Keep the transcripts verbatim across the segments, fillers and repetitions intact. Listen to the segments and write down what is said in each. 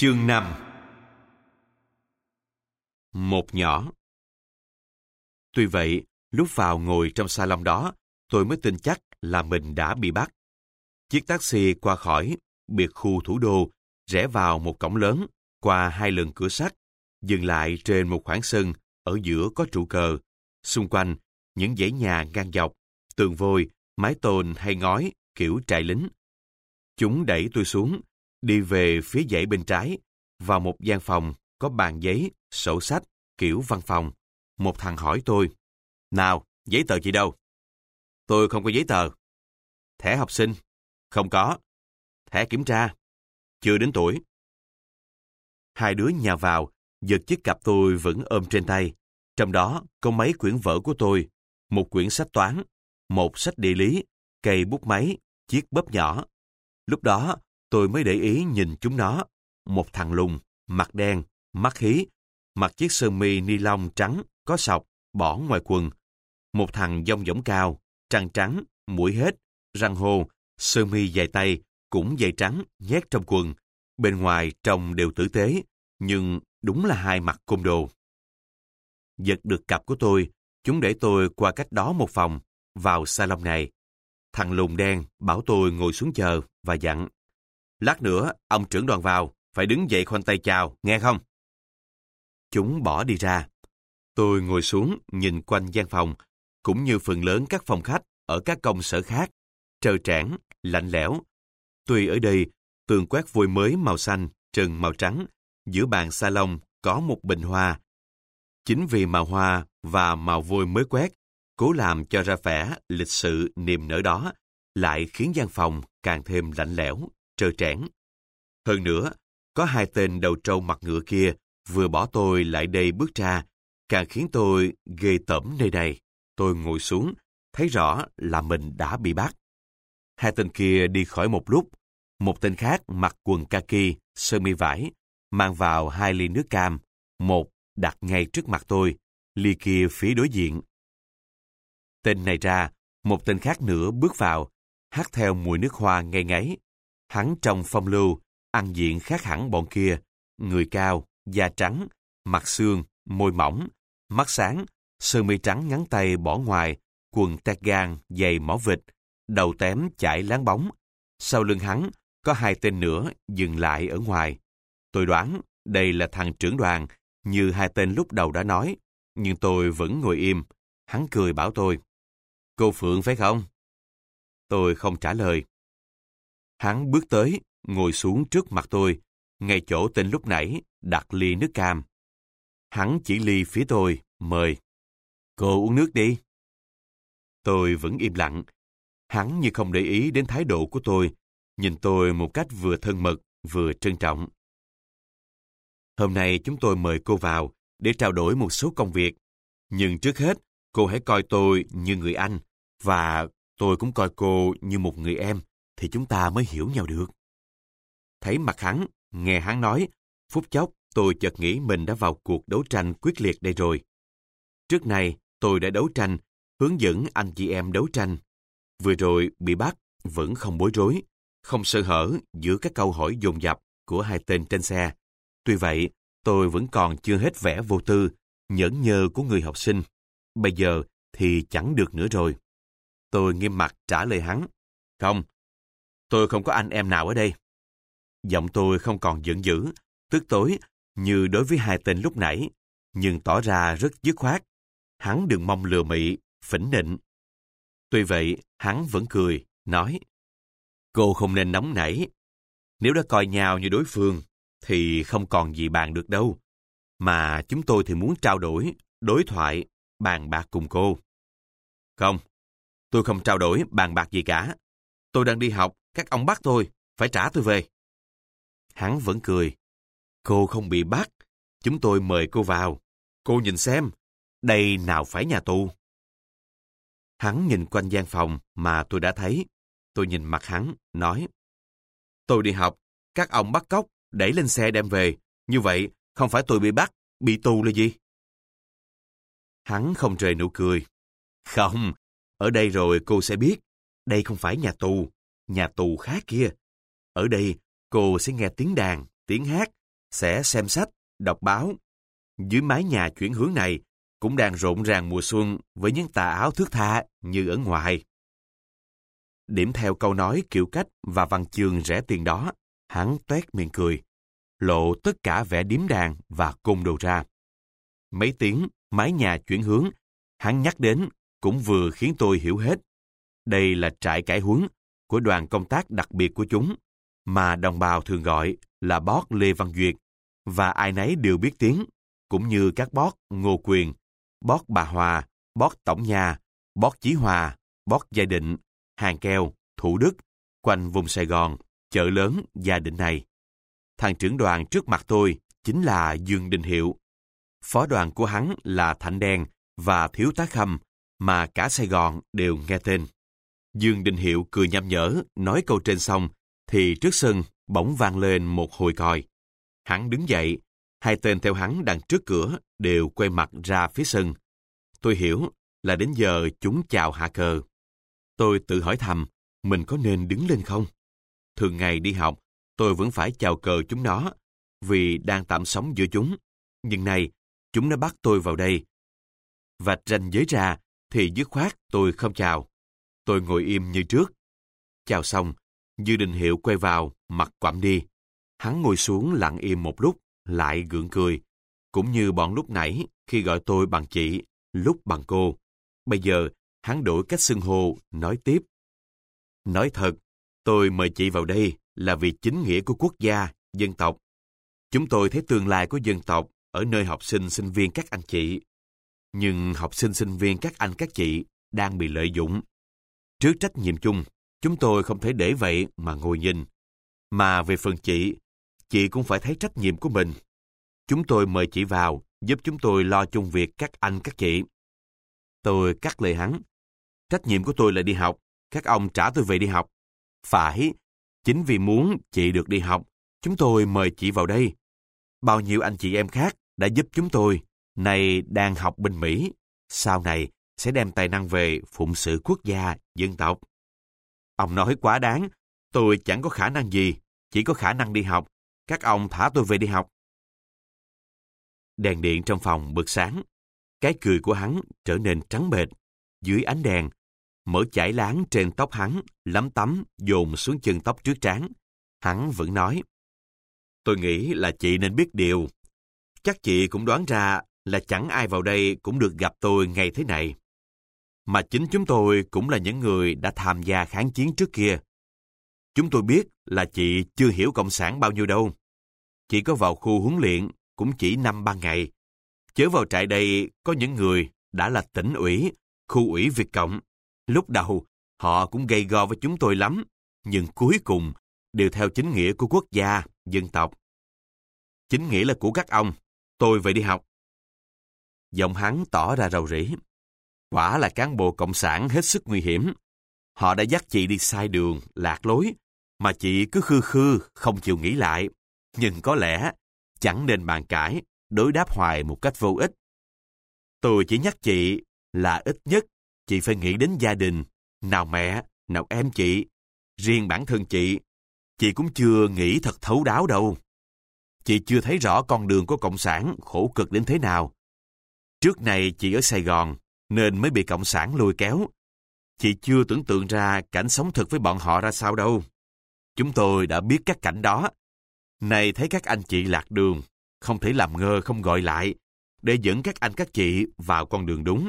Chương năm. Một nhỏ. Tuy vậy, lúc vào ngồi trong salon đó, tôi mới tin chắc là mình đã bị bắt. Chiếc taxi qua khỏi biệt khu thủ đô, rẽ vào một cổng lớn, qua hai lần cửa sắt, dừng lại trên một khoảng sân, ở giữa có trụ cờ. Xung quanh, những dãy nhà ngang dọc, tường vôi, mái tôn hay ngói, kiểu trại lính. Chúng đẩy tôi xuống, đi về phía dãy bên trái, vào một gian phòng có bàn giấy, sổ sách, kiểu văn phòng. Một thằng hỏi tôi, nào, giấy tờ chị đâu? Tôi không có giấy tờ. Thẻ học sinh? Không có. Thẻ kiểm tra? Chưa đến tuổi. Hai đứa nhào vào, giật chiếc cặp tôi vẫn ôm trên tay. Trong đó có mấy quyển vở của tôi, một quyển sách toán, một sách địa lý, cây bút máy, chiếc bóp nhỏ. Lúc đó, tôi mới để ý nhìn chúng nó. Một thằng lùn, mặt đen, mắt hí, mặc chiếc sơ mi ni lông trắng, có sọc, bỏ ngoài quần. Một thằng dong dỏng cao, trăng trắng, mũi hết, răng hô, sơ mi dài tay, cũng dày trắng, nhét trong quần. Bên ngoài trông đều tử tế, nhưng đúng là hai mặt côn đồ. Giật được cặp của tôi, chúng để tôi qua cách đó một phòng, vào salon này. Thằng lùn đen bảo tôi ngồi xuống chờ và dặn. Lát nữa, ông trưởng đoàn vào, phải đứng dậy khoanh tay chào, nghe không? Chúng bỏ đi ra. Tôi ngồi xuống nhìn quanh gian phòng, cũng như phần lớn các phòng khách ở các công sở khác, trơ trẽn, lạnh lẽo. Tuy ở đây, tường quét vôi mới màu xanh, trần màu trắng, giữa bàn salon có một bình hoa. Chính vì màu hoa và màu vôi mới quét, cố làm cho ra vẻ lịch sự niềm nở đó, lại khiến gian phòng càng thêm lạnh lẽo, trơ trẽn. Hơn nữa, có hai tên đầu trâu mặt ngựa kia vừa bỏ tôi lại đây bước ra, càng khiến tôi ghê tởm nơi này. Tôi ngồi xuống, thấy rõ là mình đã bị bắt. Hai tên kia đi khỏi một lúc, một tên khác mặc quần kaki, sơ mi vải, mang vào hai ly nước cam, một đặt ngay trước mặt tôi, ly kia phía đối diện. Tên này ra, một tên khác nữa bước vào, hắt theo mùi nước hoa ngây ngáy. Hắn trông phong lưu, ăn diện khác hẳn bọn kia, người cao, da trắng, mặt xương, môi mỏng, mắt sáng, sơ mi trắng ngắn tay bỏ ngoài, quần tét gan, giày mỏ vịt, đầu tém chải láng bóng. Sau lưng hắn, có hai tên nữa dừng lại ở ngoài. Tôi đoán đây là thằng trưởng đoàn, như hai tên lúc đầu đã nói, nhưng tôi vẫn ngồi im. Hắn cười bảo tôi, cô Phượng phải không? Tôi không trả lời. Hắn bước tới, ngồi xuống trước mặt tôi, ngay chỗ tên lúc nãy, đặt ly nước cam. Hắn chỉ ly phía tôi, mời. Cô uống nước đi. Tôi vẫn im lặng. Hắn như không để ý đến thái độ của tôi, nhìn tôi một cách vừa thân mật, vừa trân trọng. Hôm nay chúng tôi mời cô vào để trao đổi một số công việc. Nhưng trước hết, cô hãy coi tôi như người anh, và tôi cũng coi cô như một người em, thì chúng ta mới hiểu nhau được. Thấy mặt hắn, nghe hắn nói, phút chốc tôi chợt nghĩ mình đã vào cuộc đấu tranh quyết liệt đây rồi. Trước nay, tôi đã đấu tranh, hướng dẫn anh chị em đấu tranh. Vừa rồi bị bắt, vẫn không bối rối, không sơ hở giữa các câu hỏi dồn dập của hai tên trên xe. Tuy vậy, tôi vẫn còn chưa hết vẻ vô tư, nhởn nhơ của người học sinh. Bây giờ thì chẳng được nữa rồi. Tôi nghiêm mặt trả lời hắn. Không, tôi không có anh em nào ở đây. Giọng tôi không còn giận dữ, tức tối như đối với hai tên lúc nãy, nhưng tỏ ra rất dứt khoát. Hắn đừng mong lừa mị, phỉnh nịnh. Tuy vậy, hắn vẫn cười, nói, cô không nên nóng nảy. Nếu đã coi nhau như đối phương, thì không còn gì bàn được đâu. Mà chúng tôi thì muốn trao đổi, đối thoại, bàn bạc cùng cô. Không, tôi không trao đổi, bàn bạc gì cả. Tôi đang đi học, các ông bắt tôi, phải trả tôi về. Hắn vẫn cười. Cô không bị bắt, chúng tôi mời cô vào. Cô nhìn xem, đây nào phải nhà tù. Hắn nhìn quanh gian phòng mà tôi đã thấy. Tôi nhìn mặt hắn, nói, tôi đi học, các ông bắt cóc, đẩy lên xe đem về. Như vậy, không phải tôi bị bắt, bị tù là gì? Hắn không rời nụ cười. Không, ở đây rồi cô sẽ biết. Đây không phải nhà tù, nhà tù khác kia. Ở đây, cô sẽ nghe tiếng đàn, tiếng hát, sẽ xem sách, đọc báo. Dưới mái nhà chuyển hướng này cũng đang rộn ràng mùa xuân với những tà áo thướt tha như ở ngoài. Điểm theo câu nói kiểu cách và văn chương rẻ tiền đó, hắn toét miệng cười, lộ tất cả vẻ điếm đàng và côn đồ ra. Mấy tiếng mái nhà chuyển hướng, hắn nhắc đến cũng vừa khiến tôi hiểu hết. Đây là trại cải huấn của đoàn công tác đặc biệt của chúng, mà đồng bào thường gọi là Bót Lê Văn Duyệt, và ai nấy đều biết tiếng, cũng như các bót Ngô Quyền, bót Bà Hòa, bót Tổng Nhà, bót Chí Hòa, bót Gia Định, Hàng Keo, Thủ Đức, quanh vùng Sài Gòn, chợ lớn Gia Định này. Thằng trưởng đoàn trước mặt tôi chính là Dương Đình Hiệu. Phó đoàn của hắn là Thạnh Đen và Thiếu tá Khâm, mà cả Sài Gòn đều nghe tên. Dương Đình Hiệu cười nham nhở, nói câu trên xong, thì trước sân bỗng vang lên một hồi còi. Hắn đứng dậy, hai tên theo hắn đằng trước cửa đều quay mặt ra phía sân. Tôi hiểu là đến giờ chúng chào hạ cờ. Tôi tự hỏi thầm, mình có nên đứng lên không? Thường ngày đi học, tôi vẫn phải chào cờ chúng nó, vì đang tạm sống giữa chúng. Nhưng nay, chúng đã bắt tôi vào đây. Vạch ranh giới ra, thì dứt khoát tôi không chào. Tôi ngồi im như trước. Chào xong, Dương Đình Hiệu quay vào, mặt quặm đi. Hắn ngồi xuống lặng im một lúc, lại gượng cười. Cũng như bọn lúc nãy, khi gọi tôi bằng chị, lúc bằng cô. Bây giờ, hắn đổi cách xưng hô, nói tiếp. Nói thật, tôi mời chị vào đây là vì chính nghĩa của quốc gia, dân tộc. Chúng tôi thấy tương lai của dân tộc ở nơi học sinh, sinh viên các anh chị. Nhưng học sinh, sinh viên các anh các chị đang bị lợi dụng. Trước trách nhiệm chung, chúng tôi không thể để vậy mà ngồi nhìn. Mà về phần chị, chị cũng phải thấy trách nhiệm của mình. Chúng tôi mời chị vào, giúp chúng tôi lo chung việc các anh các chị. Tôi cắt lời hắn. Trách nhiệm của tôi là đi học, các ông trả tôi về đi học. Phải, chính vì muốn chị được đi học, chúng tôi mời chị vào đây. Bao nhiêu anh chị em khác đã giúp chúng tôi, nay đang học bên Mỹ, sau này sẽ đem tài năng về phụng sự quốc gia, dân tộc. Ông nói quá đáng, tôi chẳng có khả năng gì, chỉ có khả năng đi học. Các ông thả tôi về đi học. Đèn điện trong phòng bật sáng. Cái cười của hắn trở nên trắng bệch. Dưới ánh đèn, mỡ chảy láng trên tóc hắn, lấm tấm dồn xuống chân tóc trước trán. Hắn vẫn nói, tôi nghĩ là chị nên biết điều. Chắc chị cũng đoán ra là chẳng ai vào đây cũng được gặp tôi ngay thế này. Mà chính chúng tôi cũng là những người đã tham gia kháng chiến trước kia. Chúng tôi biết là chị chưa hiểu Cộng sản bao nhiêu đâu. Chị có vào khu huấn luyện cũng chỉ năm ba ngày. Chớ vào trại đây có những người đã là tỉnh ủy, khu ủy Việt Cộng. Lúc đầu họ cũng gay go với chúng tôi lắm, nhưng cuối cùng đều theo chính nghĩa của quốc gia, dân tộc. Chính nghĩa là của các ông, tôi về đi học. Giọng hắn tỏ ra rầu rĩ. Quả là cán bộ cộng sản hết sức nguy hiểm. Họ đã dắt chị đi sai đường, lạc lối, mà chị cứ khư khư, không chịu nghĩ lại. Nhưng có lẽ chẳng nên bàn cãi, đối đáp hoài một cách vô ích. Tôi chỉ nhắc chị là ít nhất chị phải nghĩ đến gia đình, nào mẹ, nào em chị. Riêng bản thân chị, chị cũng chưa nghĩ thật thấu đáo đâu. Chị chưa thấy rõ con đường của Cộng sản khổ cực đến thế nào. Trước này chị ở Sài Gòn, nên mới bị Cộng sản lôi kéo. Chị chưa tưởng tượng ra cảnh sống thực với bọn họ ra sao đâu. Chúng tôi đã biết các cảnh đó. Này thấy các anh chị lạc đường, không thể làm ngơ không gọi lại, để dẫn các anh các chị vào con đường đúng.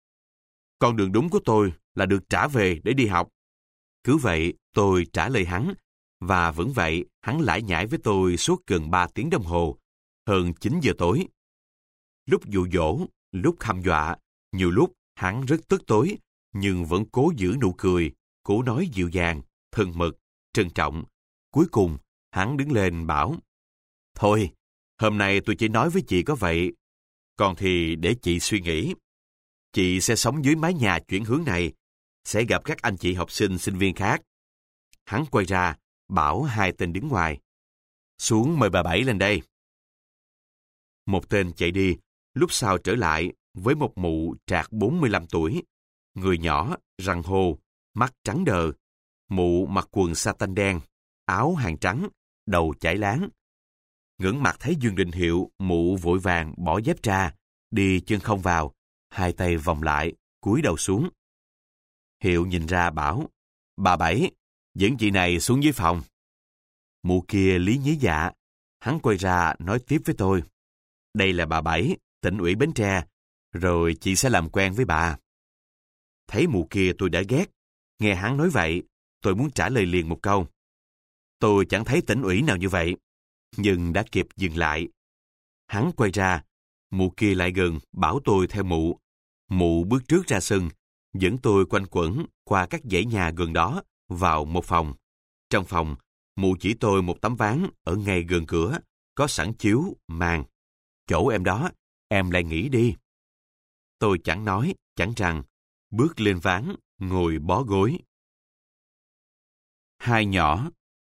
Con đường đúng của tôi là được trả về để đi học. Cứ vậy, tôi trả lời hắn, và vẫn vậy, hắn lải nhải với tôi suốt gần ba tiếng đồng hồ, hơn chín giờ tối. Lúc dụ dỗ, lúc hăm dọa, nhiều lúc hắn rất tức tối, nhưng vẫn cố giữ nụ cười, cố nói dịu dàng, thân mật, trân trọng. Cuối cùng, hắn đứng lên bảo, thôi, hôm nay tôi chỉ nói với chị có vậy, còn thì để chị suy nghĩ. Chị sẽ sống dưới mái nhà chuyển hướng này, sẽ gặp các anh chị học sinh, sinh viên khác. Hắn quay ra, bảo hai tên đứng ngoài. Xuống mời bà Bảy lên đây. Một tên chạy đi, lúc sau trở lại với một mụ trạc bốn mươi lăm tuổi, người nhỏ, răng hô, mắt trắng đờ. Mụ mặc quần sa tanh đen, áo hàng trắng, đầu chải láng. Ngẩng mặt thấy Dương Đình Hiệu, mụ vội vàng bỏ dép ra, đi chân không vào, hai tay vòng lại, cúi đầu xuống. Hiệu nhìn ra bảo, bà Bảy, dẫn chị này xuống dưới phòng. Mụ kia lý nhí dạ, hắn quay ra nói tiếp với tôi. Đây là bà Bảy, tỉnh ủy Bến Tre, rồi chị sẽ làm quen với bà. Thấy mụ kia tôi đã ghét, nghe hắn nói vậy, tôi muốn trả lời liền một câu. Tôi chẳng thấy tỉnh ủy nào như vậy, nhưng đã kịp dừng lại. Hắn quay ra, mụ kia lại gần, bảo tôi theo mụ. Mụ bước trước ra sân, dẫn tôi quanh quẩn qua các dãy nhà gần đó, vào một phòng. Trong phòng, mụ chỉ tôi một tấm ván ở ngay gần cửa, có sẵn chiếu, màn. Chỗ em đó, em lại nghỉ đi. Tôi chẳng nói, chẳng rằng, bước lên ván, ngồi bó gối. Hai nhỏ.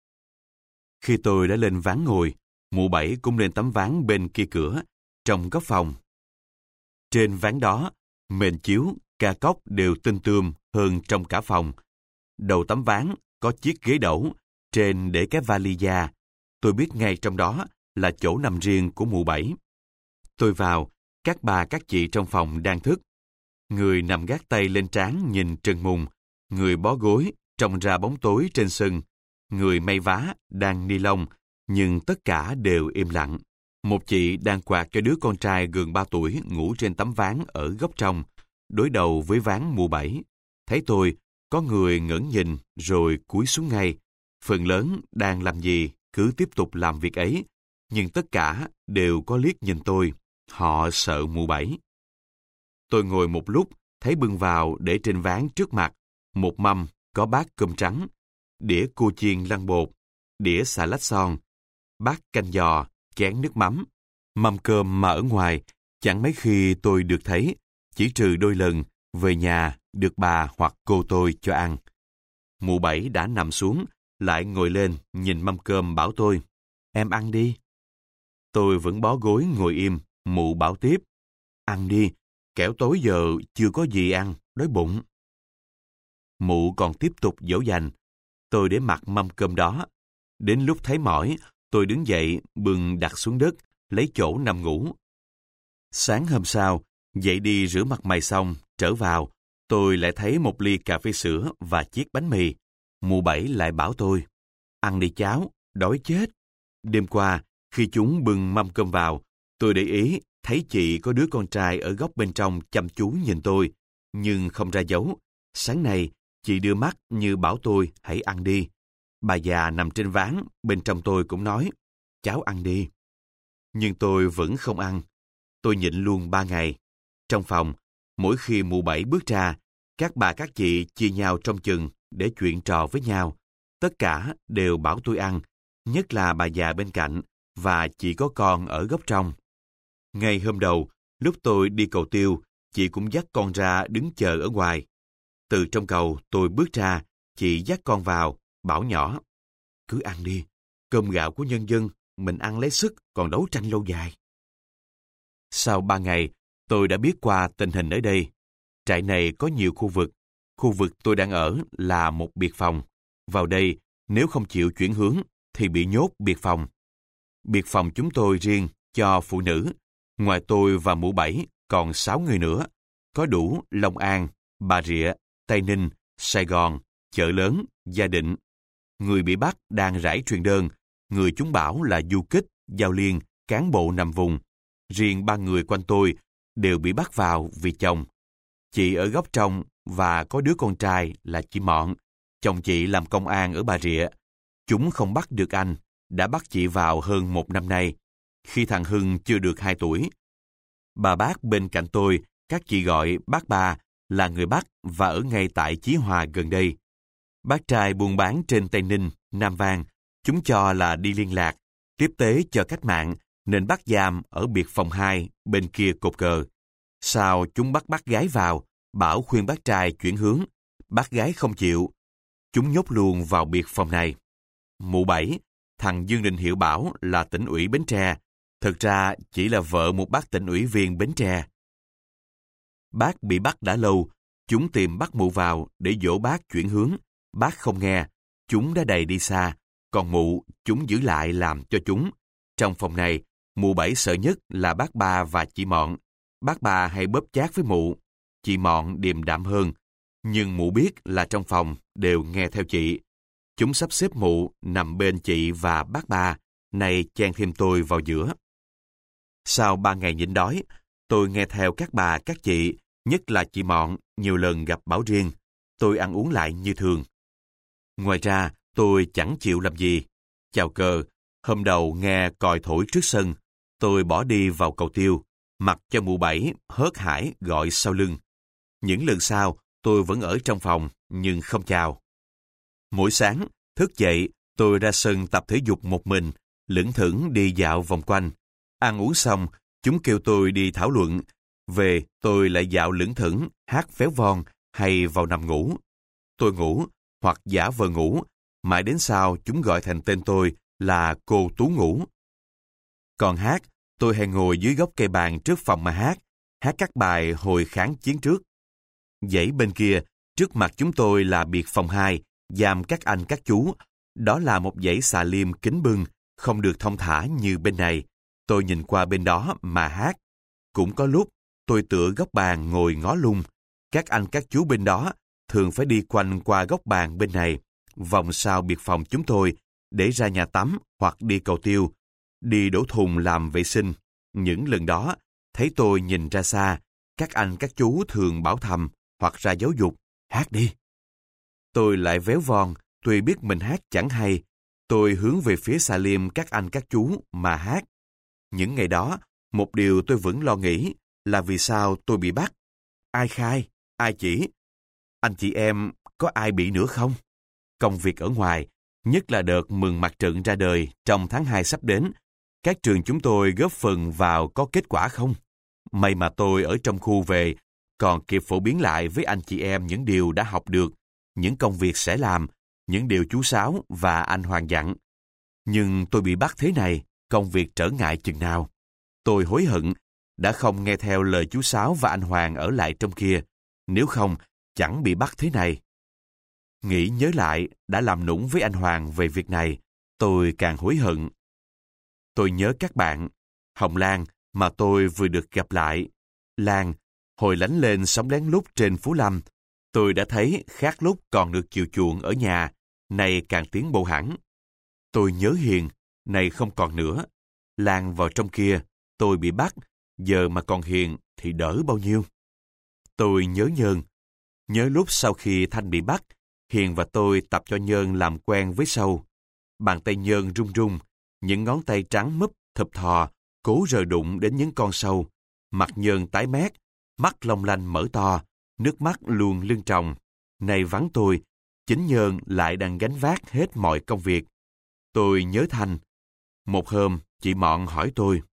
Khi tôi đã lên ván ngồi, mụ Bảy cũng lên tấm ván bên kia cửa, trong góc phòng. Trên ván đó, mền chiếu, ca cốc đều tinh tươm hơn trong cả phòng. Đầu tấm ván có chiếc ghế đẩu, trên để cái vali da. Tôi biết ngay trong đó là chỗ nằm riêng của mụ Bảy. Tôi vào, các bà các chị trong phòng đang thức. Người nằm gác tay lên trán nhìn trần mùng, người bó gối trông ra bóng tối trên sân, người may vá đang ni lông, nhưng tất cả đều im lặng. Một chị đang quạt cho đứa con trai gần ba tuổi ngủ trên tấm ván ở góc trong, đối đầu với ván mụ Bảy. Thấy tôi, có người ngẩng nhìn rồi cúi xuống ngay. Phần lớn đang làm gì cứ tiếp tục làm việc ấy, nhưng tất cả đều có liếc nhìn tôi. Họ sợ mụ Bảy. Tôi ngồi một lúc, thấy bưng vào để trên ván trước mặt, một mâm có bát cơm trắng, đĩa cua chiên lăn bột, đĩa xà lách son, bát canh giò, chén nước mắm. Mâm cơm mà ở ngoài, chẳng mấy khi tôi được thấy, chỉ trừ đôi lần về nhà được bà hoặc cô tôi cho ăn. Mụ Bảy đã nằm xuống, lại ngồi lên nhìn mâm cơm bảo tôi, em ăn đi. Tôi vẫn bó gối ngồi im, mụ bảo tiếp, ăn đi, kẻo tối giờ chưa có gì ăn, đói bụng. Mụ còn tiếp tục dỗ dành, tôi để mặc mâm cơm đó. Đến lúc thấy mỏi, tôi đứng dậy bưng đặt xuống đất, lấy chỗ nằm ngủ. Sáng hôm sau, dậy đi rửa mặt mày xong, trở vào, tôi lại thấy một ly cà phê sữa và chiếc bánh mì. Mụ Bảy lại bảo tôi, ăn đi cháu, đói chết. Đêm qua, khi chúng bưng mâm cơm vào, tôi để ý thấy chị có đứa con trai ở góc bên trong chăm chú nhìn tôi, nhưng không ra dấu. Sáng nay, chị đưa mắt như bảo tôi hãy ăn đi. Bà già nằm trên ván, bên trong tôi cũng nói, cháu ăn đi. Nhưng tôi vẫn không ăn. Tôi nhịn luôn ba ngày. Trong phòng, mỗi khi mụ Bảy bước ra, các bà các chị chia nhau trong chừng để chuyện trò với nhau. Tất cả đều bảo tôi ăn, nhất là bà già bên cạnh và chị có con ở góc trong. Ngày hôm đầu, lúc tôi đi cầu tiêu, chị cũng dắt con ra đứng chờ ở ngoài. Từ trong cầu tôi bước ra, chị dắt con vào, bảo nhỏ, cứ ăn đi, cơm gạo của nhân dân, mình ăn lấy sức còn đấu tranh lâu dài. Sau ba ngày, tôi đã biết qua tình hình ở đây. Trại này có nhiều khu vực. Khu vực tôi đang ở là một biệt phòng. Vào đây, nếu không chịu chuyển hướng, thì bị nhốt biệt phòng. Biệt phòng chúng tôi riêng cho phụ nữ. Ngoài tôi và mụ Bảy, còn sáu người nữa. Có đủ Long An, Bà Rịa, Tây Ninh, Sài Gòn, Chợ Lớn, Gia Định. Người bị bắt đang rải truyền đơn. Người chúng bảo là du kích, giao liên, cán bộ nằm vùng. Riêng ba người quanh tôi đều bị bắt vào vì chồng. Chị ở góc trong và có đứa con trai là chị Mọn. Chồng chị làm công an ở Bà Rịa. Chúng không bắt được anh, đã bắt chị vào hơn một năm nay, khi thằng Hưng chưa được hai tuổi. Bà bác bên cạnh tôi, các chị gọi bác ba, là người Bắc và ở ngay tại Chí Hòa gần đây. Bác trai buôn bán trên Tây Ninh, Nam Vang, chúng cho là đi liên lạc, tiếp tế cho cách mạng, nên bắt giam ở biệt phòng hai bên kia cột cờ. Sau chúng bắt bác gái vào, bảo khuyên bác trai chuyển hướng. Bác gái không chịu. Chúng nhốt luôn vào biệt phòng này. Mụ Bảy, thằng Dương Đình Hiệu bảo là tỉnh ủy Bến Tre. Thực ra chỉ là vợ một bác tỉnh ủy viên Bến Tre. Bác bị bắt đã lâu. Chúng tìm bắt mụ vào để dỗ bác chuyển hướng. Bác không nghe. Chúng đã đầy đi xa. Còn mụ, chúng giữ lại làm cho chúng. Trong phòng này, mụ Bảy sợ nhất là bác Ba và chị Mọn. Bác Ba hay bóp chát với mụ, chị Mọn điềm đạm hơn. Nhưng mụ biết là trong phòng đều nghe theo chị. Chúng sắp xếp mụ nằm bên chị và bác Ba, nay chen thêm tôi vào giữa. Sau ba ngày nhịn đói, tôi nghe theo các bà các chị, nhất là chị Mọn, nhiều lần gặp Bảo Riêng. Tôi ăn uống lại như thường. Ngoài ra, tôi chẳng chịu làm gì. Chào cờ, hôm đầu nghe còi thổi trước sân, tôi bỏ đi vào cầu tiêu, mặc cho mụ Bảy hớt hải gọi sau lưng. Những lần sau, tôi vẫn ở trong phòng, nhưng không chào. Mỗi sáng, thức dậy, tôi ra sân tập thể dục một mình, lững thững đi dạo vòng quanh. Ăn uống xong, chúng kêu tôi đi thảo luận. Về, tôi lại dạo lững thững, hát véo von hay vào nằm ngủ. Tôi ngủ, hoặc giả vờ ngủ, mãi đến sau chúng gọi thành tên tôi là cô Tú Ngủ. Còn hát, tôi hay ngồi dưới gốc cây bàn trước phòng mà hát, hát các bài hồi kháng chiến trước. Dãy bên kia, trước mặt chúng tôi là biệt phòng hai, giam các anh các chú. Đó là một dãy xà liêm kín bưng, không được thong thả như bên này. Tôi nhìn qua bên đó mà hát. Cũng có lúc, tôi tựa góc bàn ngồi ngó lung. Các anh các chú bên đó thường phải đi quanh qua góc bàn bên này, vòng sau biệt phòng chúng tôi, để ra nhà tắm hoặc đi cầu tiêu, đi đổ thùng làm vệ sinh. Những lần đó, thấy tôi nhìn ra xa, các anh các chú thường bảo thầm hoặc ra giáo dục, hát đi. Tôi lại véo von, tuy biết mình hát chẳng hay, tôi hướng về phía xà liêm các anh các chú mà hát. Những ngày đó, một điều tôi vẫn lo nghĩ là vì sao tôi bị bắt. Ai khai? Ai chỉ? Anh chị em có ai bị nữa không? Công việc ở ngoài, nhất là đợt mừng mặt trận ra đời trong tháng hai sắp đến, các trường chúng tôi góp phần vào có kết quả không? May mà tôi ở trong khu về, còn kịp phổ biến lại với anh chị em những điều đã học được, những công việc sẽ làm, những điều chú Sáu và anh Hoàng dặn. Nhưng tôi bị bắt thế này, công việc trở ngại chừng nào. Tôi hối hận, đã không nghe theo lời chú Sáu và anh Hoàng ở lại trong kia, nếu không, chẳng bị bắt thế này. Nghĩ nhớ lại, đã làm nũng với anh Hoàng về việc này, tôi càng hối hận. Tôi nhớ các bạn, Hồng Lan mà tôi vừa được gặp lại. Lan, hồi lánh lên sống lén lút trên Phú Lâm, tôi đã thấy khác lúc còn được chiều chuộng ở nhà, nay càng tiến bộ hẳn. Tôi nhớ Hiền, nay không còn nữa. Lan vào trong kia, tôi bị bắt, giờ mà còn Hiền thì đỡ bao nhiêu. Tôi nhớ Nhơn, nhớ lúc sau khi Thanh bị bắt, Hiền và tôi tập cho Nhơn làm quen với sâu. Bàn tay Nhơn run run, những ngón tay trắng múp, thụp thò, cố rờ đụng đến những con sâu. Mặt Nhơn tái mét, mắt long lanh mở to, nước mắt luôn lưng tròng. Nay vắng tôi, chính Nhơn lại đang gánh vác hết mọi công việc. Tôi nhớ Thanh. Một hôm, chị Mọn hỏi tôi,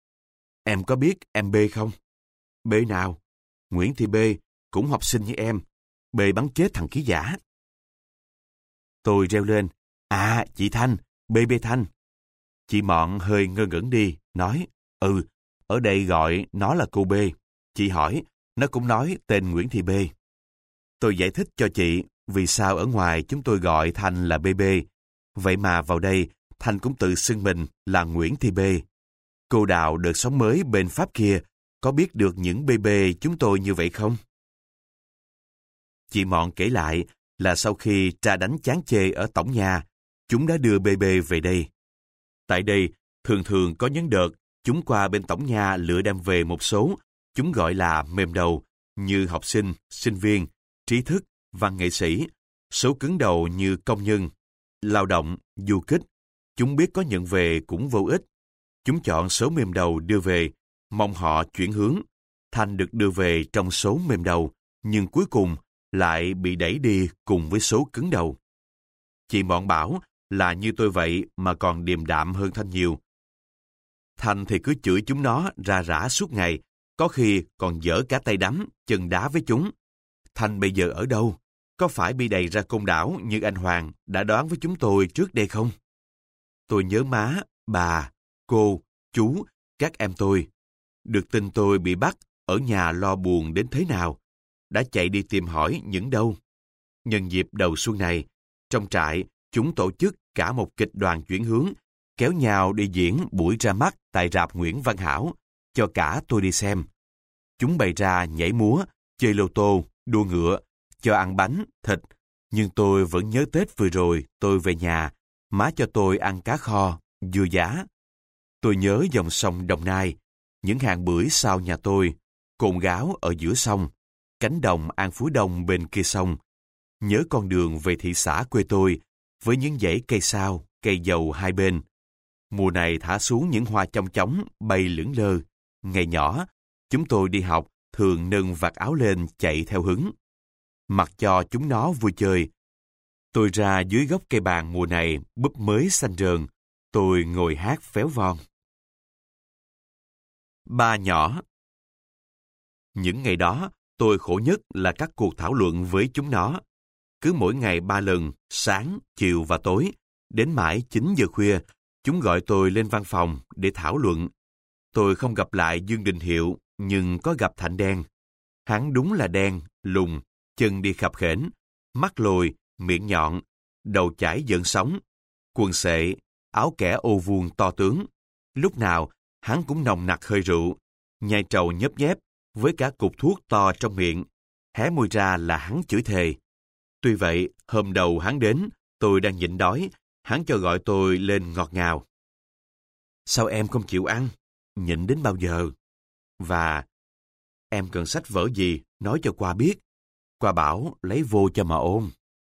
em có biết em B không? B nào? Nguyễn Thị B, cũng học sinh như em. B bắn chết thằng ký giả. Tôi reo lên, à, chị Thanh, B B Thanh. Chị Mọn hơi ngơ ngẩn đi, nói, ừ, ở đây gọi nó là cô B. Chị hỏi, nó cũng nói tên Nguyễn Thị B. Tôi giải thích cho chị vì sao ở ngoài chúng tôi gọi Thanh là B B. Vậy mà vào đây, Thanh cũng tự xưng mình là Nguyễn Thị B. Cô Đào đợt sống mới bên Pháp kia, có biết được những B B chúng tôi như vậy không? Chị Mọn kể lại là sau khi tra đánh chán chê ở tổng nhà, chúng đã đưa B B về đây. Tại đây, thường thường có những đợt, chúng qua bên tổng nhà lựa đem về một số, chúng gọi là mềm đầu, như học sinh, sinh viên, trí thức, văn nghệ sĩ, số cứng đầu như công nhân, lao động, du kích. Chúng biết có nhận về cũng vô ích. Chúng chọn số mềm đầu đưa về, mong họ chuyển hướng. Thanh được đưa về trong số mềm đầu, nhưng cuối cùng lại bị đẩy đi cùng với số cứng đầu. Chị Mọn bảo là như tôi vậy mà còn điềm đạm hơn Thanh nhiều. Thanh thì cứ chửi chúng nó ra rã suốt ngày, có khi còn dở cả tay đấm, chân đá với chúng. Thanh bây giờ ở đâu? Có phải bị đầy ra Côn Đảo như anh Hoàng đã đoán với chúng tôi trước đây không? Tôi nhớ má, bà, cô, chú, các em tôi. Được tin tôi bị bắt, ở nhà lo buồn đến thế nào. Đã chạy đi tìm hỏi những đâu. Nhân dịp đầu xuân này, trong trại, chúng tổ chức cả một kịch đoàn chuyển hướng, kéo nhau đi diễn buổi ra mắt tại rạp Nguyễn Văn Hảo, cho cả tôi đi xem. Chúng bày ra nhảy múa, chơi lô tô, đua ngựa, cho ăn bánh, thịt, nhưng tôi vẫn nhớ Tết vừa rồi tôi về nhà, má cho tôi ăn cá kho, dưa giá. Tôi nhớ dòng sông Đồng Nai, những hàng bưởi sau nhà tôi, cồn gáo ở giữa sông, cánh đồng An Phú Đông bên kia sông. Nhớ con đường về thị xã quê tôi, với những dãy cây sao, cây dầu hai bên. Mùa này thả xuống những hoa chong chóng bay lững lơ. Ngày nhỏ, chúng tôi đi học thường nâng vạt áo lên chạy theo hứng. Mặc cho chúng nó vui chơi. Tôi ra dưới gốc cây bàng mùa này búp mới xanh rờn. Tôi ngồi hát véo von. Ba nhỏ. Những ngày đó, tôi khổ nhất là các cuộc thảo luận với chúng nó. Cứ mỗi ngày ba lần, sáng, chiều và tối, đến mãi chín giờ khuya, chúng gọi tôi lên văn phòng để thảo luận. Tôi không gặp lại Dương Đình Hiệu, nhưng có gặp Thạnh Đen. Hắn đúng là đen, lùn, chân đi khập khểnh, mắt lồi, miệng nhọn, đầu chải giận sóng, quần xệ, áo kẻ ô vuông to tướng. Lúc nào, hắn cũng nồng nặc hơi rượu, nhai trầu nhấp nhép, với cả cục thuốc to trong miệng. Hé môi ra là hắn chửi thề. Tuy vậy, hôm đầu hắn đến, tôi đang nhịn đói, hắn cho gọi tôi lên ngọt ngào. Sao em không chịu ăn? Nhịn đến bao giờ? Và em cần sách vở gì, nói cho Qua biết. Qua bảo lấy vô cho mà ôn.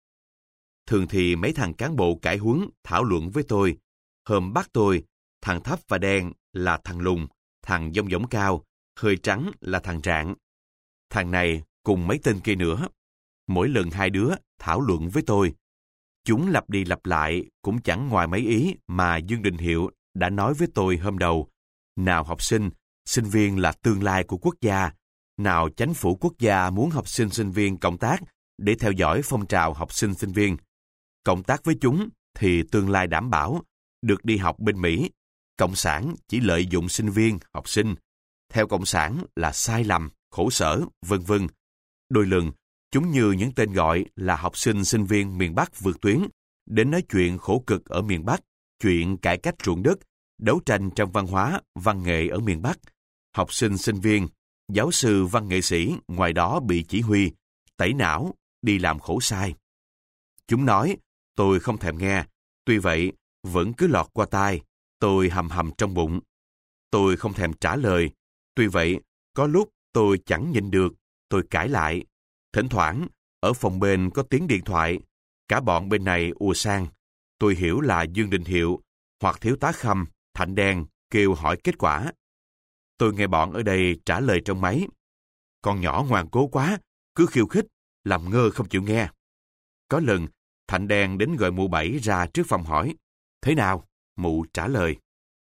Thường thì mấy thằng cán bộ cải huấn thảo luận với tôi. Hôm bắt tôi, thằng thấp và đen là thằng lùn, thằng dông dỏng cao, hơi trắng là thằng rạng. Thằng này cùng mấy tên kia nữa. Mỗi lần hai đứa thảo luận với tôi, chúng lặp đi lặp lại cũng chẳng ngoài mấy ý mà Dương Đình Hiệu đã nói với tôi hôm đầu. Nào học sinh, sinh viên là tương lai của quốc gia. Nào chính phủ quốc gia muốn học sinh sinh viên cộng tác để theo dõi phong trào học sinh sinh viên. Cộng tác với chúng thì tương lai đảm bảo, được đi học bên Mỹ. Cộng sản chỉ lợi dụng sinh viên, học sinh. Theo Cộng sản là sai lầm, khổ sở, vân vân. Đôi lần, chúng như những tên gọi là học sinh sinh viên miền Bắc vượt tuyến, đến nói chuyện khổ cực ở miền Bắc, chuyện cải cách ruộng đất, đấu tranh trong văn hóa, văn nghệ ở miền Bắc. Học sinh sinh viên, giáo sư văn nghệ sĩ ngoài đó bị chỉ huy, tẩy não, đi làm khổ sai. Chúng nói, tôi không thèm nghe, tuy vậy vẫn cứ lọt qua tai, tôi hầm hầm trong bụng. Tôi không thèm trả lời, tuy vậy có lúc tôi chẳng nhịn được, tôi cãi lại. Thỉnh thoảng, ở phòng bên có tiếng điện thoại, cả bọn bên này ùa sang. Tôi hiểu là Dương Đình Hiệu hoặc Thiếu tá Khâm, Thạnh Đen kêu hỏi kết quả. Tôi nghe bọn ở đây trả lời trong máy. Con nhỏ ngoan cố quá, cứ khiêu khích, làm ngơ không chịu nghe. Có lần, Thạnh Đen đến gọi mụ Bảy ra trước phòng hỏi. Thế nào? Mụ trả lời.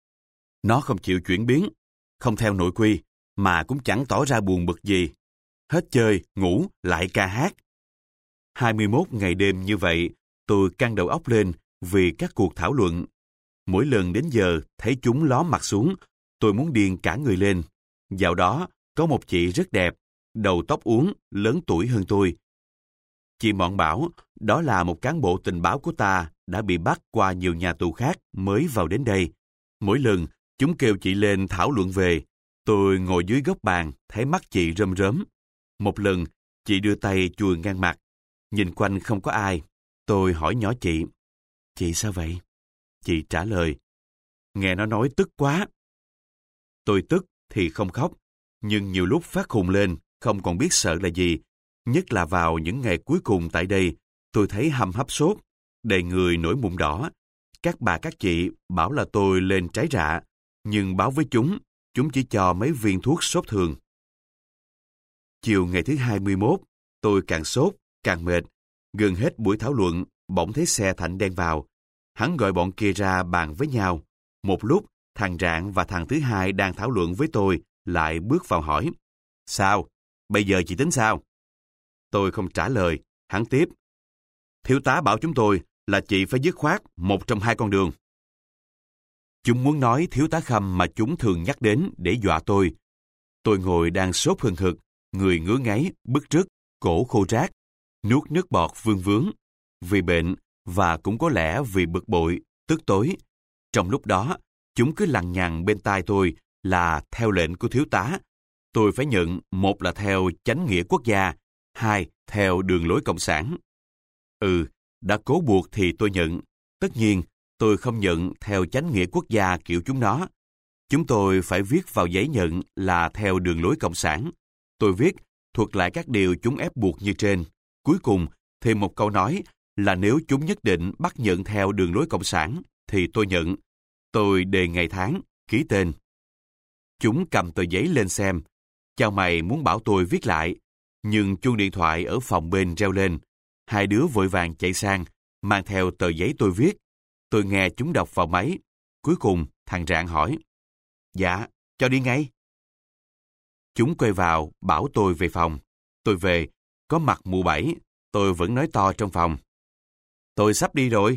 Nó không chịu chuyển biến, không theo nội quy, mà cũng chẳng tỏ ra buồn bực gì. Hết chơi, ngủ, lại ca hát. hai mươi mốt ngày đêm như vậy, tôi căng đầu óc lên vì các cuộc thảo luận. Mỗi lần đến giờ thấy chúng ló mặt xuống, tôi muốn điên cả người lên. Dạo đó, có một chị rất đẹp, đầu tóc uốn, lớn tuổi hơn tôi. Chị Mọn bảo, đó là một cán bộ tình báo của ta đã bị bắt qua nhiều nhà tù khác mới vào đến đây. Mỗi lần, chúng kêu chị lên thảo luận về. Tôi ngồi dưới góc bàn, thấy mắt chị rơm rớm. Một lần, chị đưa tay chùi ngang mặt. Nhìn quanh không có ai. Tôi hỏi nhỏ chị, chị sao vậy? Chị trả lời, nghe nó nói tức quá. Tôi tức thì không khóc, nhưng nhiều lúc phát khùng lên, không còn biết sợ là gì. Nhất là vào những ngày cuối cùng tại đây, tôi thấy hầm hấp sốt, đầy người nổi mụn đỏ. Các bà các chị bảo là tôi lên trái rạ, nhưng báo với chúng, chúng chỉ cho mấy viên thuốc sốt thường. Chiều ngày thứ hai mươi mốt, tôi càng sốt, càng mệt. Gần hết buổi thảo luận, bỗng thấy xe Thạnh Đen vào. Hắn gọi bọn kia ra bàn với nhau. Một lúc, thằng Rạng và thằng thứ hai đang thảo luận với tôi, lại bước vào hỏi. Sao? Bây giờ chị tính sao? Tôi không trả lời, hắn tiếp. Thiếu tá bảo chúng tôi là chị phải dứt khoát một trong hai con đường. Chúng muốn nói Thiếu tá Khâm mà chúng thường nhắc đến để dọa tôi. Tôi ngồi đang sốt hừng hực, người ngứa ngáy, bứt rứt, cổ khô rát, nuốt nước bọt vương vướng. Vì bệnh, và cũng có lẽ vì bực bội, tức tối, Trong lúc đó, chúng cứ lằng nhằng bên tai tôi là theo lệnh của thiếu tá. Tôi phải nhận, một là theo chánh nghĩa quốc gia, hai theo đường lối cộng sản. Ừ, đã cố buộc thì tôi nhận. Tất nhiên, tôi không nhận theo chánh nghĩa quốc gia kiểu chúng nó. Chúng tôi phải viết vào giấy nhận là theo đường lối cộng sản. Tôi viết, thuật lại các điều chúng ép buộc như trên. Cuối cùng, thêm một câu nói là nếu chúng nhất định bắt nhận theo đường lối cộng sản, thì tôi nhận. Tôi đề ngày tháng, ký tên. Chúng cầm tờ giấy lên xem. Chào mày muốn bảo tôi viết lại, nhưng chuông điện thoại ở phòng bên reo lên. Hai đứa vội vàng chạy sang, mang theo tờ giấy tôi viết. Tôi nghe chúng đọc vào máy. Cuối cùng, thằng Rạng hỏi. Dạ, cho đi ngay. Chúng quay vào, bảo tôi về phòng. Tôi về, có mặt mụ bảy, tôi vẫn nói to trong phòng. Tôi sắp đi rồi.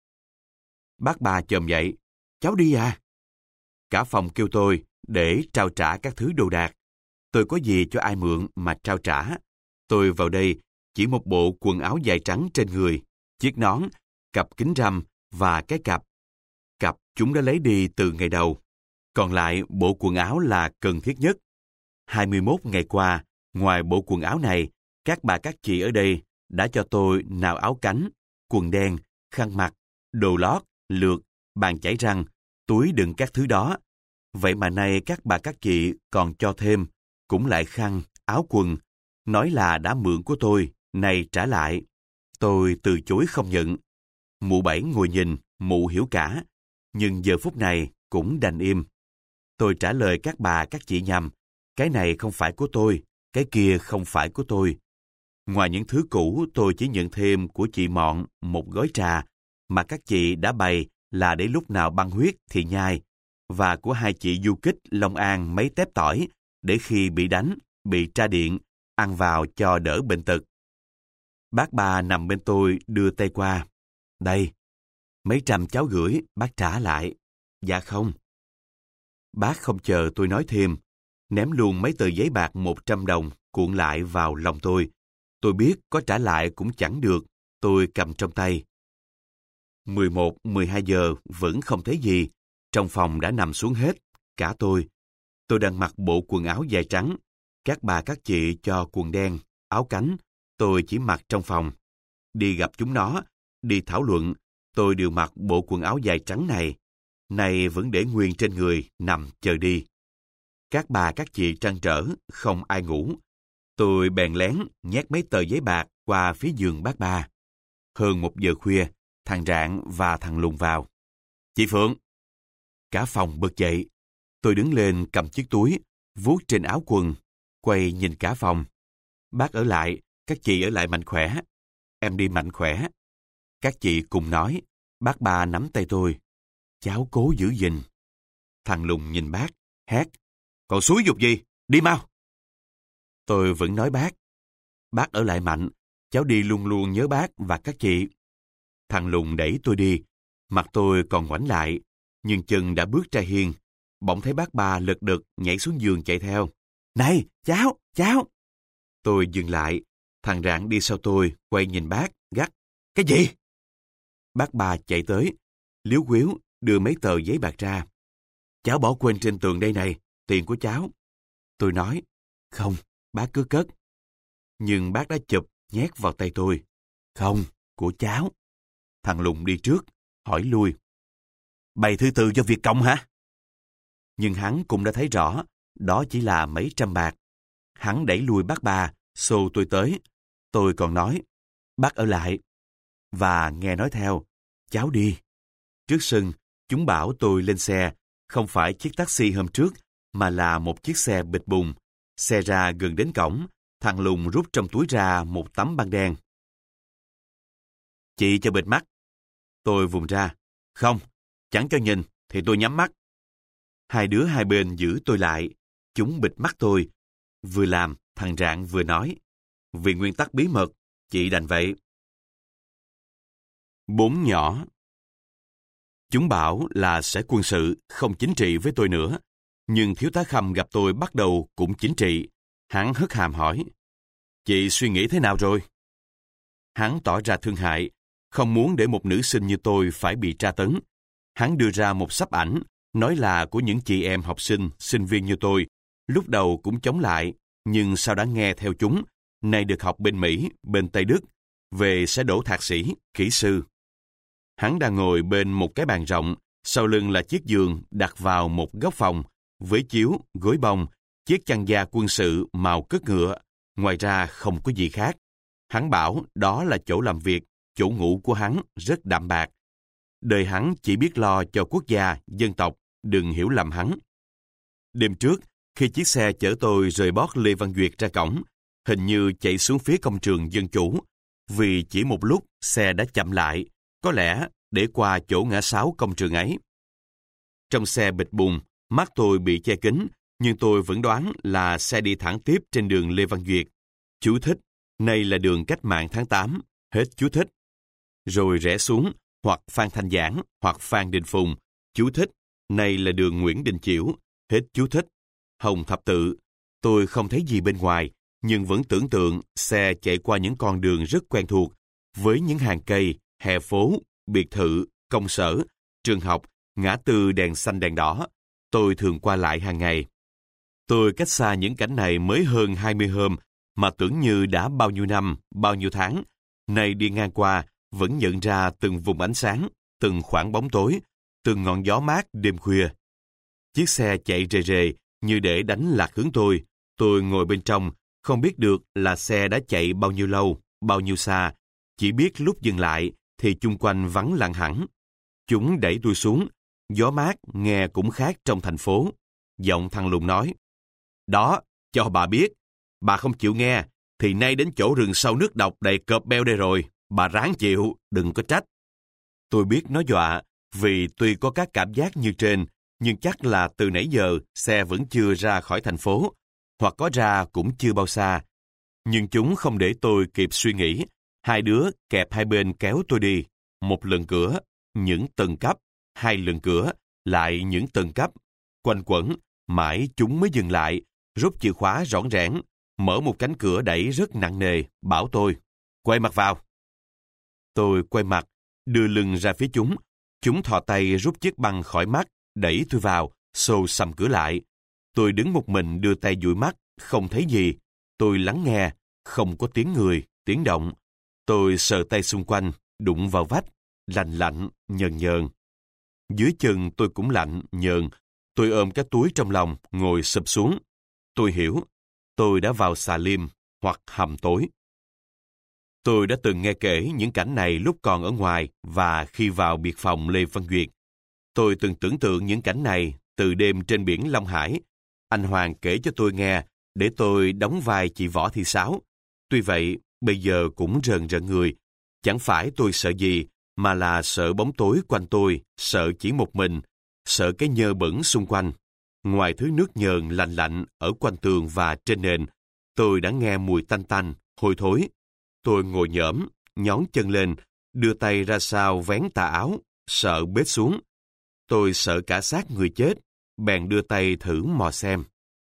Bác ba chồm dậy. Cháu đi à? Cả phòng kêu tôi để trao trả các thứ đồ đạc. Tôi có gì cho ai mượn mà trao trả. Tôi vào đây chỉ một bộ quần áo dài trắng trên người, chiếc nón, cặp kính râm và cái cặp. Cặp chúng đã lấy đi từ ngày đầu. Còn lại bộ quần áo là cần thiết nhất. hai mươi mốt ngày qua, ngoài bộ quần áo này, các bà các chị ở đây đã cho tôi nào áo cánh, quần đen, khăn mặt, đồ lót, lược, bàn chải răng, túi đựng các thứ đó. Vậy mà nay các bà các chị còn cho thêm, cũng lại khăn, áo quần, nói là đã mượn của tôi, nay trả lại. Tôi từ chối không nhận. Mụ bảy ngồi nhìn, mụ hiểu cả, nhưng giờ phút này cũng đành im. Tôi trả lời các bà các chị nhầm, cái này không phải của tôi, cái kia không phải của tôi. Ngoài những thứ cũ, tôi chỉ nhận thêm của chị Mọn một gói trà, mà các chị đã bày là để lúc nào băng huyết thì nhai, và của hai chị du kích Long An mấy tép tỏi, để khi bị đánh, bị tra điện, ăn vào cho đỡ bệnh tật. Bác ba nằm bên tôi đưa tay qua. Đây, mấy trăm cháu gửi, bác trả lại. Dạ không. Bác không chờ tôi nói thêm, ném luôn mấy tờ giấy bạc một trăm đồng cuộn lại vào lòng tôi. Tôi biết có trả lại cũng chẳng được, tôi cầm trong tay. mười một, mười hai giờ vẫn không thấy gì, trong phòng đã nằm xuống hết, cả tôi. Tôi đang mặc bộ quần áo dài trắng, các bà các chị cho quần đen, áo cánh, tôi chỉ mặc trong phòng. Đi gặp chúng nó, đi thảo luận, tôi đều mặc bộ quần áo dài trắng này, này vẫn để nguyên trên người, nằm chờ đi. Các bà các chị trăn trở, không ai ngủ. Tôi bèn lén nhét mấy tờ giấy bạc qua phía giường bác ba. Hơn một giờ khuya, thằng Rạng và thằng Lùng vào. Chị Phượng! Cả phòng bật dậy. Tôi đứng lên cầm chiếc túi, vuốt trên áo quần, quay nhìn cả phòng. Bác ở lại, các chị ở lại mạnh khỏe. Em đi mạnh khỏe. Các chị cùng nói, bác ba nắm tay tôi. Cháu cố giữ gìn. Thằng Lùng nhìn bác, hét. Còn xúi giục gì? Đi mau! Tôi vẫn nói bác. Bác ở lại mạnh, cháu đi luôn luôn nhớ bác và các chị. Thằng Lùng đẩy tôi đi, mặt tôi còn ngoảnh lại, nhưng chân đã bước ra hiên. Bỗng thấy bác ba lật đật nhảy xuống giường chạy theo. Này, cháu, cháu! Tôi dừng lại, thằng Rạng đi sau tôi, quay nhìn bác, gắt. Cái gì? Bác ba chạy tới, liếu quíu đưa mấy tờ giấy bạc ra. Cháu bỏ quên trên tường đây này, tiền của cháu. Tôi nói, không, bác cứ cất. Nhưng bác đã chụp, nhét vào tay tôi. Không, của cháu. Thằng Lùng đi trước, hỏi lui. Bày thư từ cho Việt Cộng hả? Nhưng hắn cũng đã thấy rõ, đó chỉ là mấy trăm bạc. Hắn đẩy lui bác ba, xô tôi tới. Tôi còn nói, bác ở lại. Và nghe nói theo, cháu đi. Trước sân, chúng bảo tôi lên xe, không phải chiếc taxi hôm trước, mà là một chiếc xe bịch bùng. Xe ra gần đến cổng, thằng Lùng rút trong túi ra một tấm băng đen. Chị cho bịt mắt. Tôi vùng ra. Không, chẳng cho nhìn, thì tôi nhắm mắt. Hai đứa hai bên giữ tôi lại. Chúng bịt mắt tôi. Vừa làm, thằng Rạng vừa nói. Vì nguyên tắc bí mật, chị đành vậy. Bốn nhỏ. Chúng bảo là sẽ quân sự, không chính trị với tôi nữa. Nhưng thiếu tá Khâm gặp tôi bắt đầu cũng chính trị. Hắn hất hàm hỏi. Chị suy nghĩ thế nào rồi? Hắn tỏ ra thương hại, không muốn để một nữ sinh như tôi phải bị tra tấn. Hắn đưa ra một xấp ảnh, nói là của những chị em học sinh, sinh viên như tôi. Lúc đầu cũng chống lại, nhưng sau đã nghe theo chúng, nay được học bên Mỹ, bên Tây Đức, về sẽ đỗ thạc sĩ, kỹ sư. Hắn đang ngồi bên một cái bàn rộng, sau lưng là chiếc giường đặt vào một góc phòng, với chiếu, gối bông, chiếc chăn da quân sự màu cất ngựa, ngoài ra không có gì khác. Hắn bảo đó là chỗ làm việc, chỗ ngủ của hắn rất đạm bạc. Đời hắn chỉ biết lo cho quốc gia, dân tộc, đừng hiểu lầm hắn. Đêm trước, khi chiếc xe chở tôi rời bót Lê Văn Duyệt ra cổng, hình như chạy xuống phía công trường Dân Chủ, vì chỉ một lúc xe đã chậm lại, có lẽ để qua chỗ ngã sáu công trường ấy. Trong xe bịt bùng, mắt tôi bị che kín, nhưng tôi vẫn đoán là xe đi thẳng tiếp trên đường Lê Văn Duyệt. Chú thích, này là đường Cách mạng tháng tám, hết chú thích. Rồi rẽ xuống, hoặc Phan Thanh Giảng, hoặc Phan Đình Phùng. Chú thích, này là đường Nguyễn Đình Chiểu, hết chú thích. Hồng Thập Tự. Tôi không thấy gì bên ngoài, nhưng vẫn tưởng tượng xe chạy qua những con đường rất quen thuộc, với những hàng cây, hè phố, biệt thự, công sở, trường học, ngã tư đèn xanh đèn đỏ. Tôi thường qua lại hàng ngày. Tôi cách xa những cảnh này mới hơn hai mươi hôm, mà tưởng như đã bao nhiêu năm, bao nhiêu tháng. Nay đi ngang qua, vẫn nhận ra từng vùng ánh sáng, từng khoảng bóng tối, từng ngọn gió mát đêm khuya. Chiếc xe chạy rề rề như để đánh lạc hướng tôi. Tôi ngồi bên trong, không biết được là xe đã chạy bao nhiêu lâu, bao nhiêu xa. Chỉ biết lúc dừng lại thì chung quanh vắng lặng hẳn. Chúng đẩy tôi xuống. Gió mát nghe cũng khác trong thành phố. Giọng thằng Lùng nói, đó, cho bà biết. Bà không chịu nghe, thì nay đến chỗ rừng sâu nước độc đầy cọp beo đây rồi. Bà ráng chịu, đừng có trách. Tôi biết nó dọa, vì tuy có các cảm giác như trên, nhưng chắc là từ nãy giờ xe vẫn chưa ra khỏi thành phố, hoặc có ra cũng chưa bao xa. Nhưng chúng không để tôi kịp suy nghĩ. Hai đứa kẹp hai bên kéo tôi đi. Một lần cửa, những tầng cấp, hai lần cửa, lại những tầng cấp. Quanh quẩn, mãi chúng mới dừng lại, rút chìa khóa rõn rẽn, mở một cánh cửa đẩy rất nặng nề, bảo tôi, quay mặt vào. Tôi quay mặt, đưa lưng ra phía chúng. Chúng thò tay rút chiếc băng khỏi mắt, đẩy tôi vào, xô sầm cửa lại. Tôi đứng một mình đưa tay dụi mắt, không thấy gì. Tôi lắng nghe, không có tiếng người, tiếng động. Tôi sờ tay xung quanh, đụng vào vách, lạnh lạnh, nhờn nhờn. Dưới chân tôi cũng lạnh, nhờn. Tôi ôm cái túi trong lòng, ngồi sụp xuống. Tôi hiểu, tôi đã vào xà lim hoặc hầm tối. Tôi đã từng nghe kể những cảnh này lúc còn ở ngoài và khi vào biệt phòng Lê Văn Duyệt. Tôi từng tưởng tượng những cảnh này từ đêm trên biển Long Hải. Anh Hoàng kể cho tôi nghe để tôi đóng vai chị Võ Thị Sáu. Tuy vậy, bây giờ cũng rờn rợn người. Chẳng phải tôi sợ gì, mà là sợ bóng tối quanh tôi, sợ chỉ một mình, sợ cái nhơ bẩn xung quanh. Ngoài thứ nước nhờn lạnh lạnh ở quanh tường và trên nền, tôi đã nghe mùi tanh tanh, hôi thối. Tôi ngồi nhõm, nhón chân lên, đưa tay ra sau vén tà áo, sợ bết xuống. Tôi sợ cả xác người chết, bèn đưa tay thử mò xem.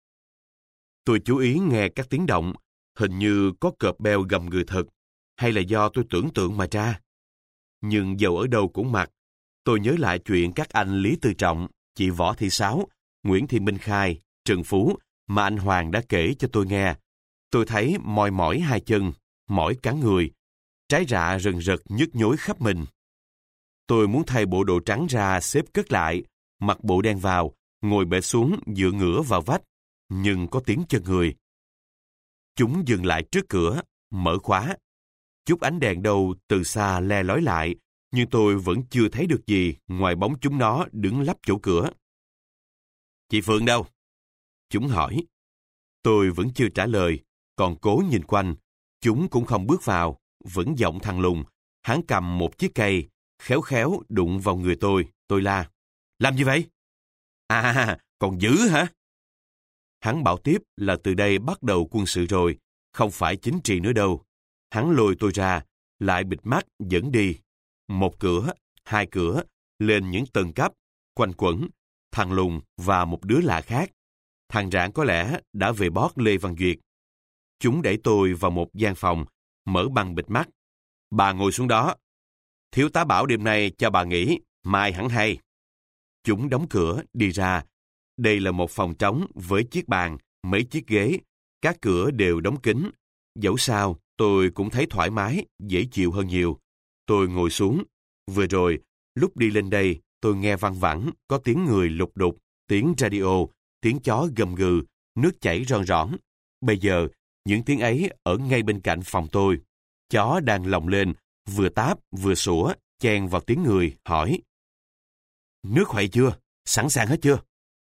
Tôi chú ý nghe các tiếng động, hình như có cọp beo gầm người thật, hay là do tôi tưởng tượng mà ra. Nhưng dầu ở đâu cũng mặc, tôi nhớ lại chuyện các anh Lý Tư Trọng, chị Võ Thị Sáu, Nguyễn Thị Minh Khai, Trần Phú mà anh Hoàng đã kể cho tôi nghe. Tôi thấy mỏi mỏi hai chân, mỏi cả người, trái rạ rần rật nhức nhối khắp mình. Tôi muốn thay bộ đồ trắng ra xếp cất lại, mặc bộ đen vào, ngồi bệt xuống dựa ngửa vào vách, nhưng có tiếng chân người. Chúng dừng lại trước cửa, mở khóa. Chút ánh đèn đâu từ xa le lói lại, nhưng tôi vẫn chưa thấy được gì ngoài bóng chúng nó đứng lắp chỗ cửa. Chị Phượng đâu? Chúng hỏi. Tôi vẫn chưa trả lời, còn cố nhìn quanh. Chúng cũng không bước vào, vẫn giọng thằng Lùng. Hắn cầm một chiếc cây, khéo khéo đụng vào người tôi. Tôi la. Làm gì vậy? À, còn dữ hả? Hắn bảo tiếp là từ đây bắt đầu quân sự rồi, không phải chính trị nữa đâu. Hắn lôi tôi ra, lại bịt mắt dẫn đi. Một cửa, hai cửa, lên những tầng cấp, quanh quẩn, thằng Lùng và một đứa lạ khác. Thằng Rạng có lẽ đã về bót Lê Văn Duyệt. Chúng đẩy tôi vào một gian phòng, mở băng bịt mắt. Bà ngồi xuống đó. Thiếu tá bảo đêm nay cho bà nghỉ, mai hẳn hay. Chúng đóng cửa, đi ra. Đây là một phòng trống với chiếc bàn, mấy chiếc ghế. Các cửa đều đóng kín. Dẫu sao, tôi cũng thấy thoải mái, dễ chịu hơn nhiều. Tôi ngồi xuống. Vừa rồi, lúc đi lên đây, tôi nghe văng vẳng, có tiếng người lục đục, tiếng radio, tiếng chó gầm gừ, nước chảy ron rõn. Bây giờ, những tiếng ấy ở ngay bên cạnh phòng tôi. Chó đang lồng lên, vừa táp, vừa sủa, chen vào tiếng người, hỏi. Nước khuậy chưa? Sẵn sàng hết chưa?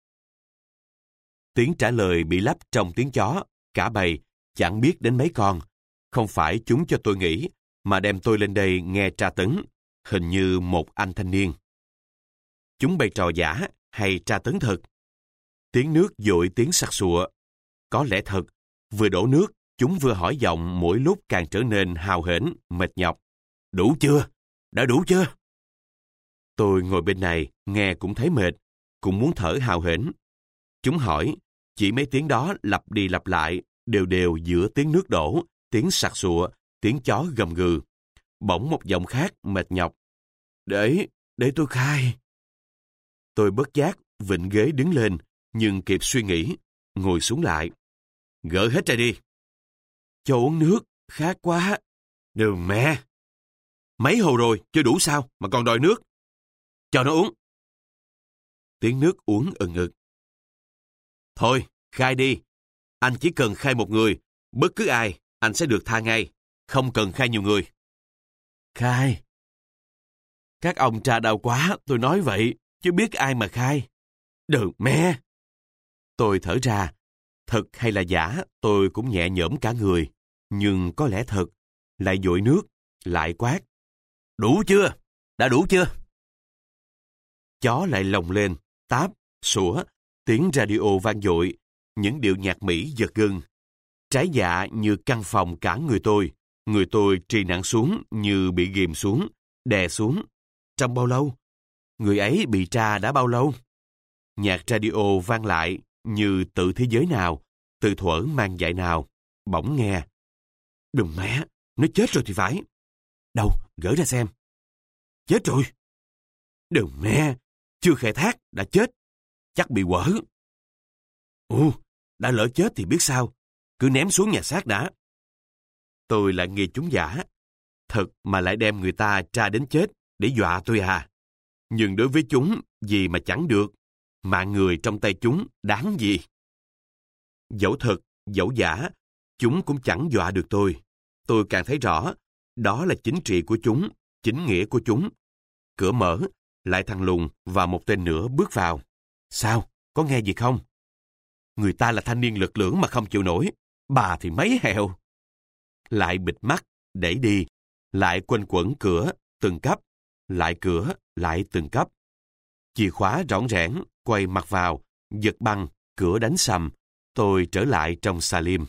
Tiếng trả lời bị lấp trong tiếng chó, cả bầy, chẳng biết đến mấy con. Không phải chúng cho tôi nghĩ, mà đem tôi lên đây nghe tra tấn, hình như một anh thanh niên. Chúng bày trò giả hay tra tấn thật? Tiếng nước dội tiếng sặc sụa. Có lẽ thật, vừa đổ nước, chúng vừa hỏi giọng mỗi lúc càng trở nên hào hển, mệt nhọc. Đủ chưa? Đã đủ chưa? Tôi ngồi bên này, nghe cũng thấy mệt, cũng muốn thở hào hển. Chúng hỏi, chỉ mấy tiếng đó lặp đi lặp lại, đều đều giữa tiếng nước đổ, tiếng sặc sụa, tiếng chó gầm gừ. Bỗng một giọng khác mệt nhọc. Để, để tôi khai. Tôi bất giác, vịnh ghế đứng lên, nhưng kịp suy nghĩ, ngồi xuống lại. Gỡ hết ra đi. Cho uống nước, khát quá. Đừng mẹ. Mấy hồ rồi, chưa đủ sao, mà còn đòi nước. Cho nó uống. Tiếng nước uống ừng ực. Thôi, khai đi. Anh chỉ cần khai một người, bất cứ ai, anh sẽ được tha ngay. Không cần khai nhiều người. Khai. Các ông tra đau quá, tôi nói vậy, chứ biết ai mà khai. Đừng mẹ. Tôi thở ra. Thật hay là giả, tôi cũng nhẹ nhõm cả người. Nhưng có lẽ thật. Lại dội nước, lại quát. Đủ chưa? Đã đủ chưa? Chó lại lồng lên, táp, sủa, tiếng radio vang dội, những điệu nhạc Mỹ giật gân. Trái dạ như căn phòng cả người tôi, người tôi trì nặng xuống như bị ghìm xuống, đè xuống. Trong bao lâu? Người ấy bị tra đã bao lâu? Nhạc radio vang lại như tự thế giới nào, từ thuở mang dạy nào. Bỗng nghe. Đừng mẹ, nó chết rồi thì phải. Đâu, gỡ ra xem. Chết rồi. Đừng mẹ, chưa khai thác, đã chết. Chắc bị quở. Ồ, đã lỡ chết thì biết sao. Cứ ném xuống nhà xác đã. Tôi lại nghi chúng giả. Thật mà lại đem người ta tra đến chết để dọa tôi à. Nhưng đối với chúng, gì mà chẳng được. Mạng người trong tay chúng đáng gì. Dẫu thật, dẫu giả, chúng cũng chẳng dọa được tôi. Tôi càng thấy rõ, đó là chính trị của chúng, chính nghĩa của chúng. Cửa mở, lại thằng Lùng và một tên nữa bước vào. Sao? Có nghe gì không? Người ta là thanh niên lực lưỡng mà không chịu nổi. Bà thì mấy hèo. Lại bịt mắt, đẩy đi. Lại quanh quẩn cửa, từng cấp. Lại cửa, lại từng cấp. Chìa khóa rõng rẽn, quay mặt vào, giật băng, cửa đánh sầm. Tôi trở lại trong xà lim.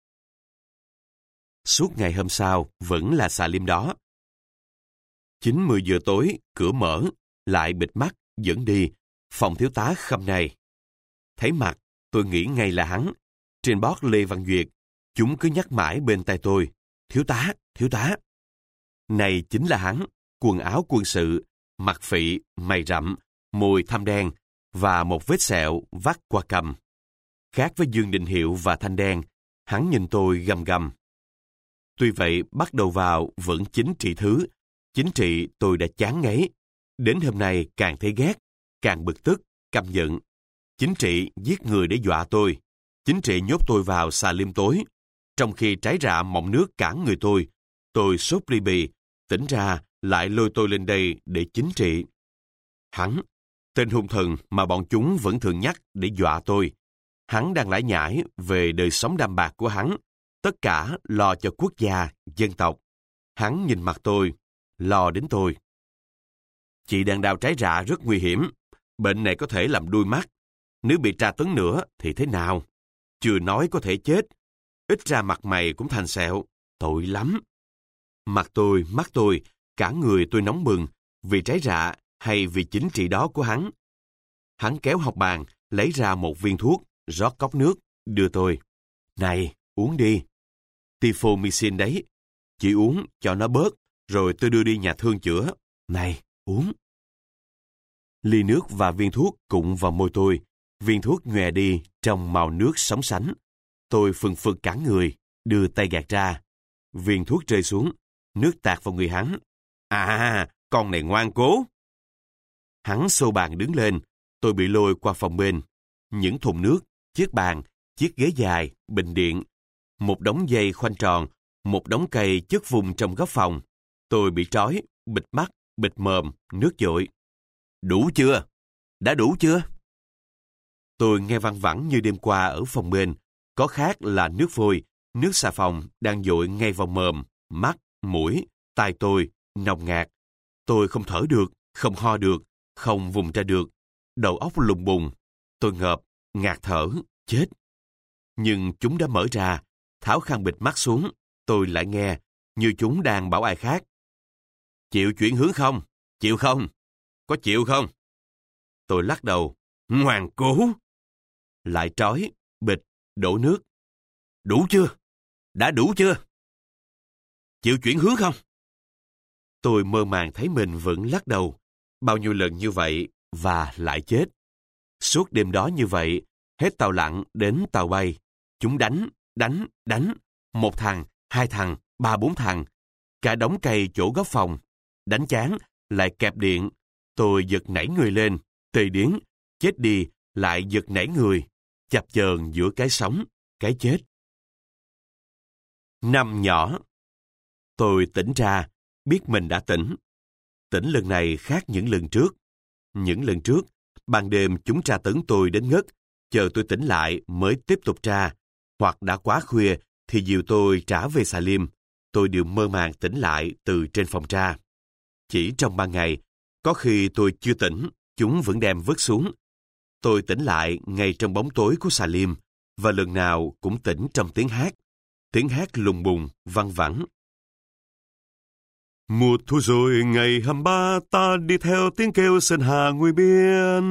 Suốt ngày hôm sau, vẫn là xà lim đó. Chín mười giờ tối, cửa mở, lại bịt mắt, dẫn đi. Phòng thiếu tá Khâm này. Thấy mặt, tôi nghĩ ngay là hắn. Trên bót Lê Văn Duyệt, chúng cứ nhắc mãi bên tai tôi. Thiếu tá, thiếu tá. Này chính là hắn, quần áo quân sự, mặt phị, mày rậm, môi thâm đen, và một vết sẹo vắt qua cằm. Khác với Dương Đình Hiệu và Thanh Đen, hắn nhìn tôi gầm gầm. Tuy vậy, bắt đầu vào vẫn chính trị thứ. Chính trị tôi đã chán ngấy. Đến hôm nay càng thấy ghét, càng bực tức, căm giận. Chính trị giết người để dọa tôi. Chính trị nhốt tôi vào xà lim tối. Trong khi trái rạ mọng nước cản người tôi, tôi sốt ly bì, tỉnh ra lại lôi tôi lên đây để chính trị. Hắn, tên hung thần mà bọn chúng vẫn thường nhắc để dọa tôi. Hắn đang lải nhải về đời sống đạm bạc của hắn, tất cả lo cho quốc gia, dân tộc. Hắn nhìn mặt tôi, lo đến tôi. Chị đang đào trái rạ rất nguy hiểm, bệnh này có thể làm đuôi mắt. Nếu bị tra tấn nữa thì thế nào? Chưa nói có thể chết, ít ra mặt mày cũng thành sẹo, tội lắm. Mặt tôi, mắt tôi, cả người tôi nóng bừng, vì trái rạ hay vì chính trị đó của hắn. Hắn kéo học bàn, lấy ra một viên thuốc, rót cốc nước, đưa tôi. Này, uống đi. Tifomycin đấy. Chị uống, cho nó bớt, rồi tôi đưa đi nhà thương chữa. Này, uống. Ly nước và viên thuốc cụng vào môi tôi. Viên thuốc nhòe đi trong màu nước sóng sánh. Tôi phừng phực cả người, đưa tay gạt ra. Viên thuốc rơi xuống, nước tạt vào người hắn. À, con này ngoan cố. Hắn xô bàn đứng lên, tôi bị lôi qua phòng bên. Những thùng nước, chiếc bàn, chiếc ghế dài, bình điện, một đống dây khoanh tròn, một đống cây chất vùng trong góc phòng. Tôi bị trói, bịt mắt, bịt mồm, nước dội. Đủ chưa? Đã đủ chưa? Tôi nghe văng vẳng như đêm qua ở phòng bên. Có khác là nước vôi, nước xà phòng đang dội ngay vào mồm, mắt, mũi, tai tôi, nồng ngạt. Tôi không thở được, không ho được, không vùng ra được. Đầu óc lùng bùng. Tôi ngợp, ngạt thở, chết. Nhưng chúng đã mở ra, tháo khăn bịt mắt xuống. Tôi lại nghe, như chúng đang bảo ai khác. Chịu chuyển hướng không? Chịu không? Có chịu không? Tôi lắc đầu. Ngoan cố. Lại trói, bịt, đổ nước. Đủ chưa? Đã đủ chưa? Chịu chuyển hướng không? Tôi mơ màng thấy mình vẫn lắc đầu. Bao nhiêu lần như vậy và lại chết. Suốt đêm đó như vậy, hết tàu lặn đến tàu bay. Chúng đánh, đánh, đánh. Một thằng, hai thằng, ba bốn thằng. Cả đống cây chỗ góc phòng. Đánh chán, lại kẹp điện. Tôi giật nảy người lên, tê điếng, chết đi, lại giật nảy người. Chập chờn giữa cái sống, cái chết. Năm nhỏ. Tôi tỉnh ra, biết mình đã tỉnh. Tỉnh lần này khác những lần trước. Những lần trước, ban đêm chúng tra tấn tôi đến ngất, chờ tôi tỉnh lại mới tiếp tục tra. Hoặc đã quá khuya thì dìu tôi trả về xà lim. Tôi đều mơ màng tỉnh lại từ trên phòng tra. Chỉ trong ban ngày, có khi tôi chưa tỉnh, chúng vẫn đem vứt xuống. Tôi tỉnh lại ngay trong bóng tối của xà lim, và lần nào cũng tỉnh trong tiếng hát. Tiếng hát lùng bùng, văng vẳng. Mùa thu rồi ngày hăm ba, ta đi theo tiếng kêu sơn hà nguy biên.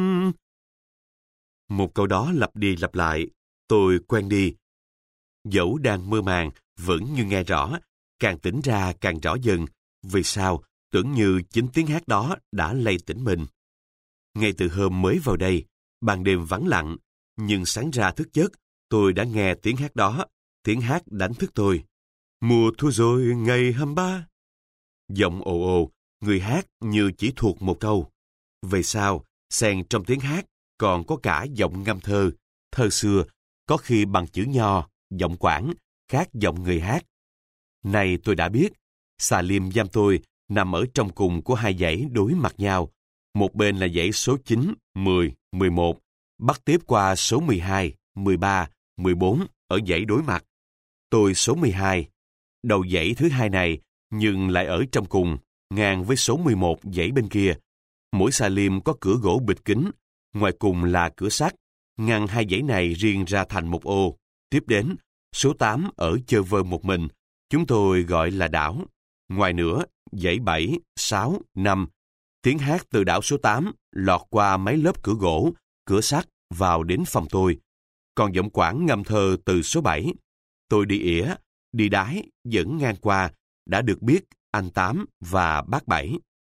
Một câu đó lặp đi lặp lại, tôi quen đi. Dẫu đang mơ màng, vẫn như nghe rõ, càng tỉnh ra càng rõ dần. Vì sao, tưởng như chính tiếng hát đó đã lay tỉnh mình. Ngay từ hôm mới vào đây, ban đêm vắng lặng, nhưng sáng ra thức giấc, tôi đã nghe tiếng hát đó, tiếng hát đánh thức tôi. Mùa thu rồi ngày hăm ba. Giọng ồ ồ, người hát như chỉ thuộc một câu. Về sau, xen trong tiếng hát còn có cả giọng ngâm thơ, thơ xưa, có khi bằng chữ nho, giọng Quảng, khác giọng người hát. Này tôi đã biết, xà lim giam tôi nằm ở trong cùng của hai dãy đối mặt nhau. Một bên là dãy số chín, mười, mười một, bắt tiếp qua số mười hai, mười ba, mười bốn ở dãy đối mặt. Tôi số mười hai, đầu dãy thứ hai này, nhưng lại ở trong cùng, ngang với số mười một dãy bên kia. Mỗi xà lim có cửa gỗ bịt kín, ngoài cùng là cửa sắt, ngăn hai dãy này riêng ra thành một ô. Tiếp đến, số tám ở chơ vơ một mình, chúng tôi gọi là đảo. Ngoài nữa, dãy bảy, sáu, năm, tiếng hát từ đảo số tám lọt qua mấy lớp cửa gỗ, cửa sắt vào đến phòng tôi. Còn giọng Quảng ngâm thơ từ số bảy. Tôi đi ỉa, đi đái, dẫn ngang qua, đã được biết anh Tám và bác Bảy.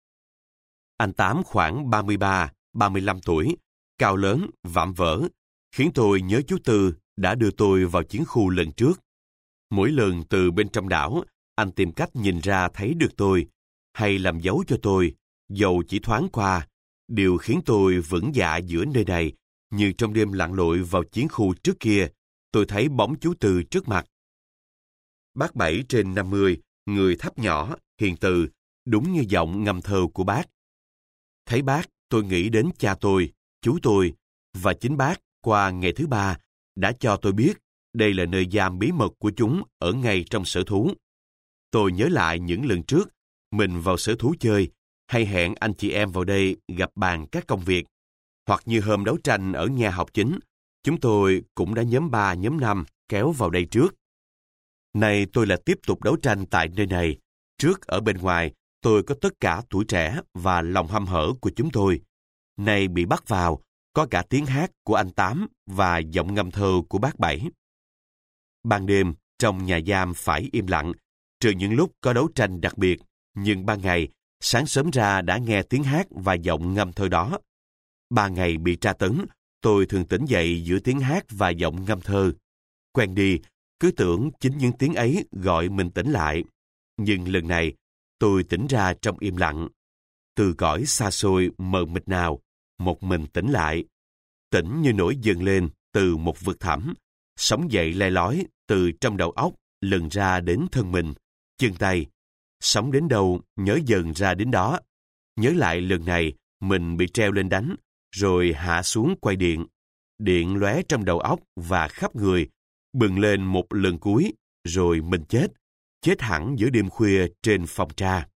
Anh Tám khoảng ba mươi ba, ba mươi lăm tuổi, cao lớn, vạm vỡ, khiến tôi nhớ chú Tư đã đưa tôi vào chiến khu lần trước. Mỗi lần từ bên trong đảo, anh tìm cách nhìn ra thấy được tôi, hay làm dấu cho tôi, dầu chỉ thoáng qua, điều khiến tôi vững dạ giữa nơi này, như trong đêm lặn lội vào chiến khu trước kia, tôi thấy bóng chú Tư trước mặt. Bác Bảy trên năm mươi, người thấp nhỏ, hiền từ, đúng như giọng ngâm thơ của bác. Thấy bác, tôi nghĩ đến cha tôi, chú tôi, và chính bác, qua ngày thứ ba, đã cho tôi biết đây là nơi giam bí mật của chúng ở ngay trong sở thú. Tôi nhớ lại những lần trước, mình vào sở thú chơi, hay hẹn anh chị em vào đây gặp bàn các công việc. Hoặc như hôm đấu tranh ở nhà học chính, chúng tôi cũng đã nhóm ba nhóm năm kéo vào đây trước. Nay tôi lại tiếp tục đấu tranh tại nơi này. Trước ở bên ngoài, tôi có tất cả tuổi trẻ và lòng hăm hở của chúng tôi. Nay bị bắt vào, có cả tiếng hát của anh Tám và giọng ngâm thơ của bác Bảy. Ban đêm, trong nhà giam phải im lặng, trừ những lúc có đấu tranh đặc biệt, nhưng ban ngày, sáng sớm ra đã nghe tiếng hát và giọng ngâm thơ đó. Ba ngày bị tra tấn, tôi thường tỉnh dậy giữa tiếng hát và giọng ngâm thơ. Quen đi, cứ tưởng chính những tiếng ấy gọi mình tỉnh lại. Nhưng lần này, tôi tỉnh ra trong im lặng. Từ cõi xa xôi mờ mịt nào, một mình tỉnh lại. Tỉnh như nổi dần lên từ một vực thẳm, sống dậy le lói từ trong đầu óc lần ra đến thân mình, chân tay. Sống đến đâu nhớ dần ra đến đó. Nhớ lại lần này mình bị treo lên đánh, rồi hạ xuống quay điện. Điện lóe trong đầu óc và khắp người, bừng lên một lần cuối, rồi mình chết. Chết hẳn giữa đêm khuya trên phòng tra.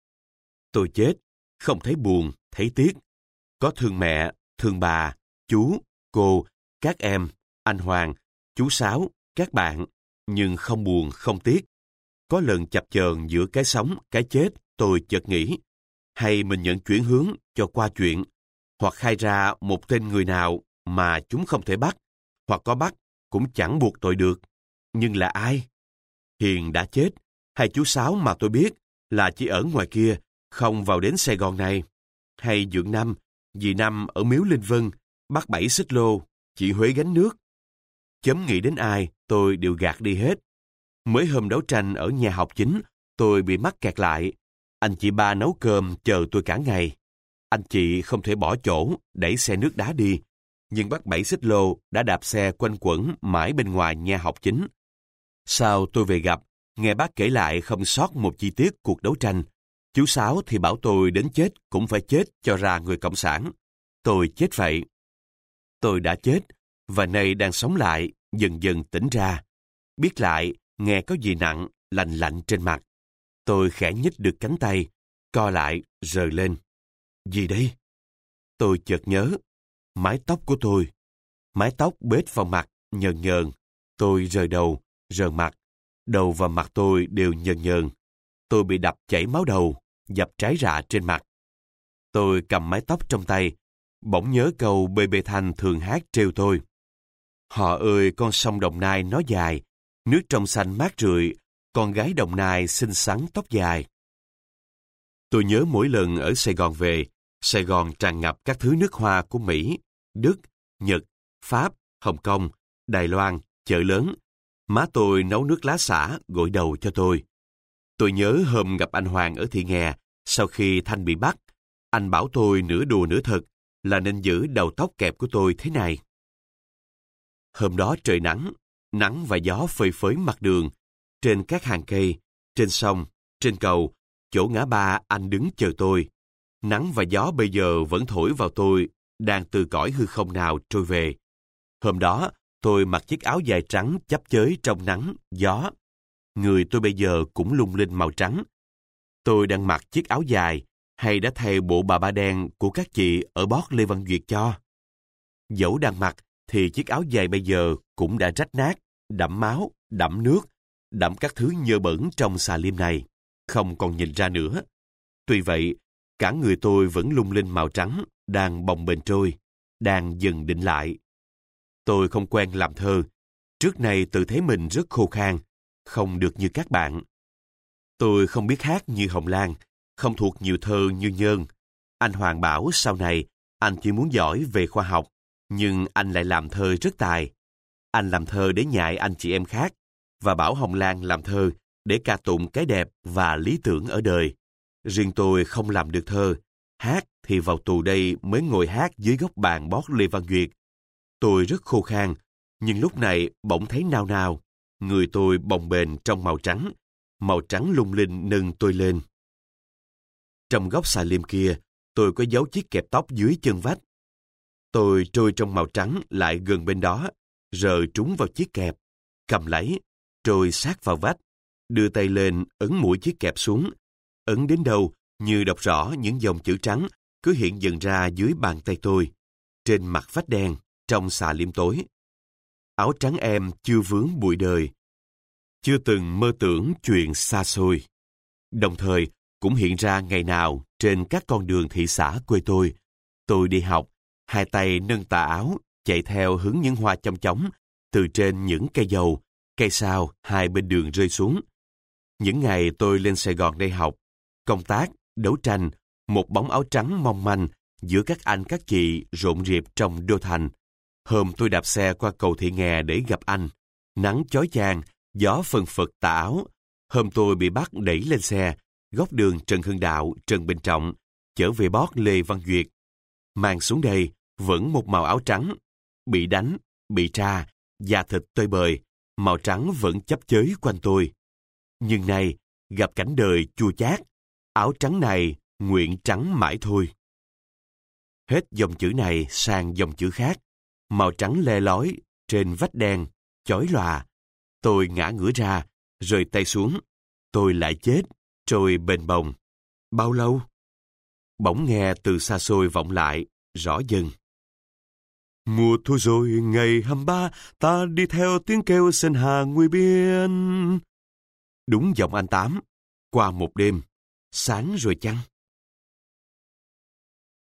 Tôi chết, không thấy buồn, thấy tiếc. Có thương mẹ, thương bà, chú, cô, các em, anh Hoàng, chú Sáu, các bạn, nhưng không buồn, không tiếc. Có lần chập chờn giữa cái sống, cái chết, tôi chợt nghĩ, hay mình nhận chuyển hướng cho qua chuyện, hoặc khai ra một tên người nào mà chúng không thể bắt, hoặc có bắt cũng chẳng buộc tội được. Nhưng là ai? Hiền đã chết, hay chú Sáu mà tôi biết là chỉ ở ngoài kia, không vào đến Sài Gòn này? Hay Dượng Năm, dì Năm ở Miếu Linh Vân, bắt bảy xích lô, chị Huế gánh nước? Chấm nghĩ đến ai, tôi đều gạt đi hết. Mới hôm đấu tranh ở nhà học chính, tôi bị mắc kẹt lại. Anh chị ba nấu cơm chờ tôi cả ngày. Anh chị không thể bỏ chỗ, đẩy xe nước đá đi. Nhưng bác Bảy xích lô đã đạp xe quanh quẩn mãi bên ngoài nhà học chính. Sau tôi về gặp, nghe bác kể lại không sót một chi tiết cuộc đấu tranh. Chú Sáu thì bảo tôi đến chết cũng phải chết cho ra người Cộng sản. Tôi chết vậy. Tôi đã chết, và nay đang sống lại, dần dần tỉnh ra. Biết lại, nghe có gì nặng, lạnh lạnh trên mặt. Tôi khẽ nhích được cánh tay, co lại, rời lên. Gì đây? Tôi chợt nhớ. Mái tóc của tôi. Mái tóc bết vào mặt, nhờn nhờn. Tôi rời đầu, rời mặt. Đầu và mặt tôi đều nhờn nhờn. Tôi bị đập chảy máu đầu, dập trái rạ trên mặt. Tôi cầm mái tóc trong tay, bỗng nhớ câu bê bê Thanh thường hát trêu tôi. Họ ơi con sông Đồng Nai nó dài, nước trong xanh mát rượi, con gái Đồng Nai xinh xắn tóc dài. Tôi nhớ mỗi lần ở Sài Gòn về, Sài Gòn tràn ngập các thứ nước hoa của Mỹ, Đức, Nhật, Pháp, Hồng Kông, Đài Loan, chợ lớn. Má tôi nấu nước lá xả gội đầu cho tôi. Tôi nhớ hôm gặp anh Hoàng ở Thị Nghè, sau khi Thanh bị bắt, anh bảo tôi nửa đùa nửa thật là nên giữ đầu tóc kẹp của tôi thế này. Hôm đó trời nắng, nắng và gió phơi phới mặt đường, trên các hàng cây, trên sông, trên cầu, chỗ ngã ba anh đứng chờ tôi. Nắng và gió bây giờ vẫn thổi vào tôi, đang từ cõi hư không nào trôi về. Hôm đó, tôi mặc chiếc áo dài trắng chắp chới trong nắng, gió. Người tôi bây giờ cũng lung linh màu trắng. Tôi đang mặc chiếc áo dài, hay đã thay bộ bà ba đen của các chị ở bót Lê Văn Duyệt cho. Dẫu đang mặc, thì chiếc áo dài bây giờ cũng đã rách nát, đẫm máu, đẫm nước, đẫm các thứ nhơ bẩn trong xà lim này, không còn nhìn ra nữa. Tuy vậy, cả người tôi vẫn lung linh màu trắng, đang bồng bềnh trôi, đang dần định lại. Tôi không quen làm thơ, trước nay tự thấy mình rất khô khan, không được như các bạn. Tôi không biết hát như Hồng Lan, không thuộc nhiều thơ như Nhơn. Anh Hoàng bảo sau này, anh chỉ muốn giỏi về khoa học, nhưng anh lại làm thơ rất tài. Anh làm thơ để nhại anh chị em khác, và bảo Hồng Lan làm thơ để ca tụng cái đẹp và lý tưởng ở đời. Riêng tôi không làm được thơ, hát thì vào tù đây mới ngồi hát dưới góc bàn bót Lê Văn Duyệt. Tôi rất khô khan, nhưng lúc này bỗng thấy nao nao, người tôi bồng bềnh trong màu trắng, màu trắng lung linh nâng tôi lên. Trong góc xà lim kia, tôi có giấu chiếc kẹp tóc dưới chân vách. Tôi trôi trong màu trắng lại gần bên đó, rờ trúng vào chiếc kẹp, cầm lấy, trôi sát vào vách, đưa tay lên ấn mũi chiếc kẹp xuống, ấn đến đâu như đọc rõ những dòng chữ trắng cứ hiện dần ra dưới bàn tay tôi, trên mặt vách đen, trong xà lim tối. Áo trắng em chưa vướng bụi đời, chưa từng mơ tưởng chuyện xa xôi. Đồng thời cũng hiện ra ngày nào trên các con đường thị xã quê tôi, tôi đi học, hai tay nâng tà áo, chạy theo hướng những hoa chong chóng từ trên những cây dầu, cây sao hai bên đường rơi xuống. Những ngày tôi lên Sài Gòn đây học, công tác, đấu tranh, một bóng áo trắng mong manh giữa các anh các chị rộn rịp trong đô thành. Hôm tôi đạp xe qua cầu Thị Nghè để gặp anh. Nắng chói chang, gió phần phật tà áo. Hôm tôi bị bắt đẩy lên xe, góc đường Trần Hưng Đạo, Trần Bình Trọng, chở về bót Lê Văn Duyệt. Mang xuống đây, vẫn một màu áo trắng. Bị đánh, bị tra, da thịt tơi bời, màu trắng vẫn chấp chới quanh tôi. Nhưng nay, gặp cảnh đời chua chát, áo trắng này nguyện trắng mãi thôi. Hết dòng chữ này sang dòng chữ khác, màu trắng le lói trên vách đen, chói lòa. Tôi ngã ngửa ra, rơi tay xuống. Tôi lại chết, trôi bềnh bồng. Bao lâu? Bỗng nghe từ xa xôi vọng lại, rõ dần. Mùa thu rồi ngày hăm ba, ta đi theo tiếng kêu sơn hà nguy biên. Đúng giọng anh Tám, qua một đêm, sáng rồi chăng?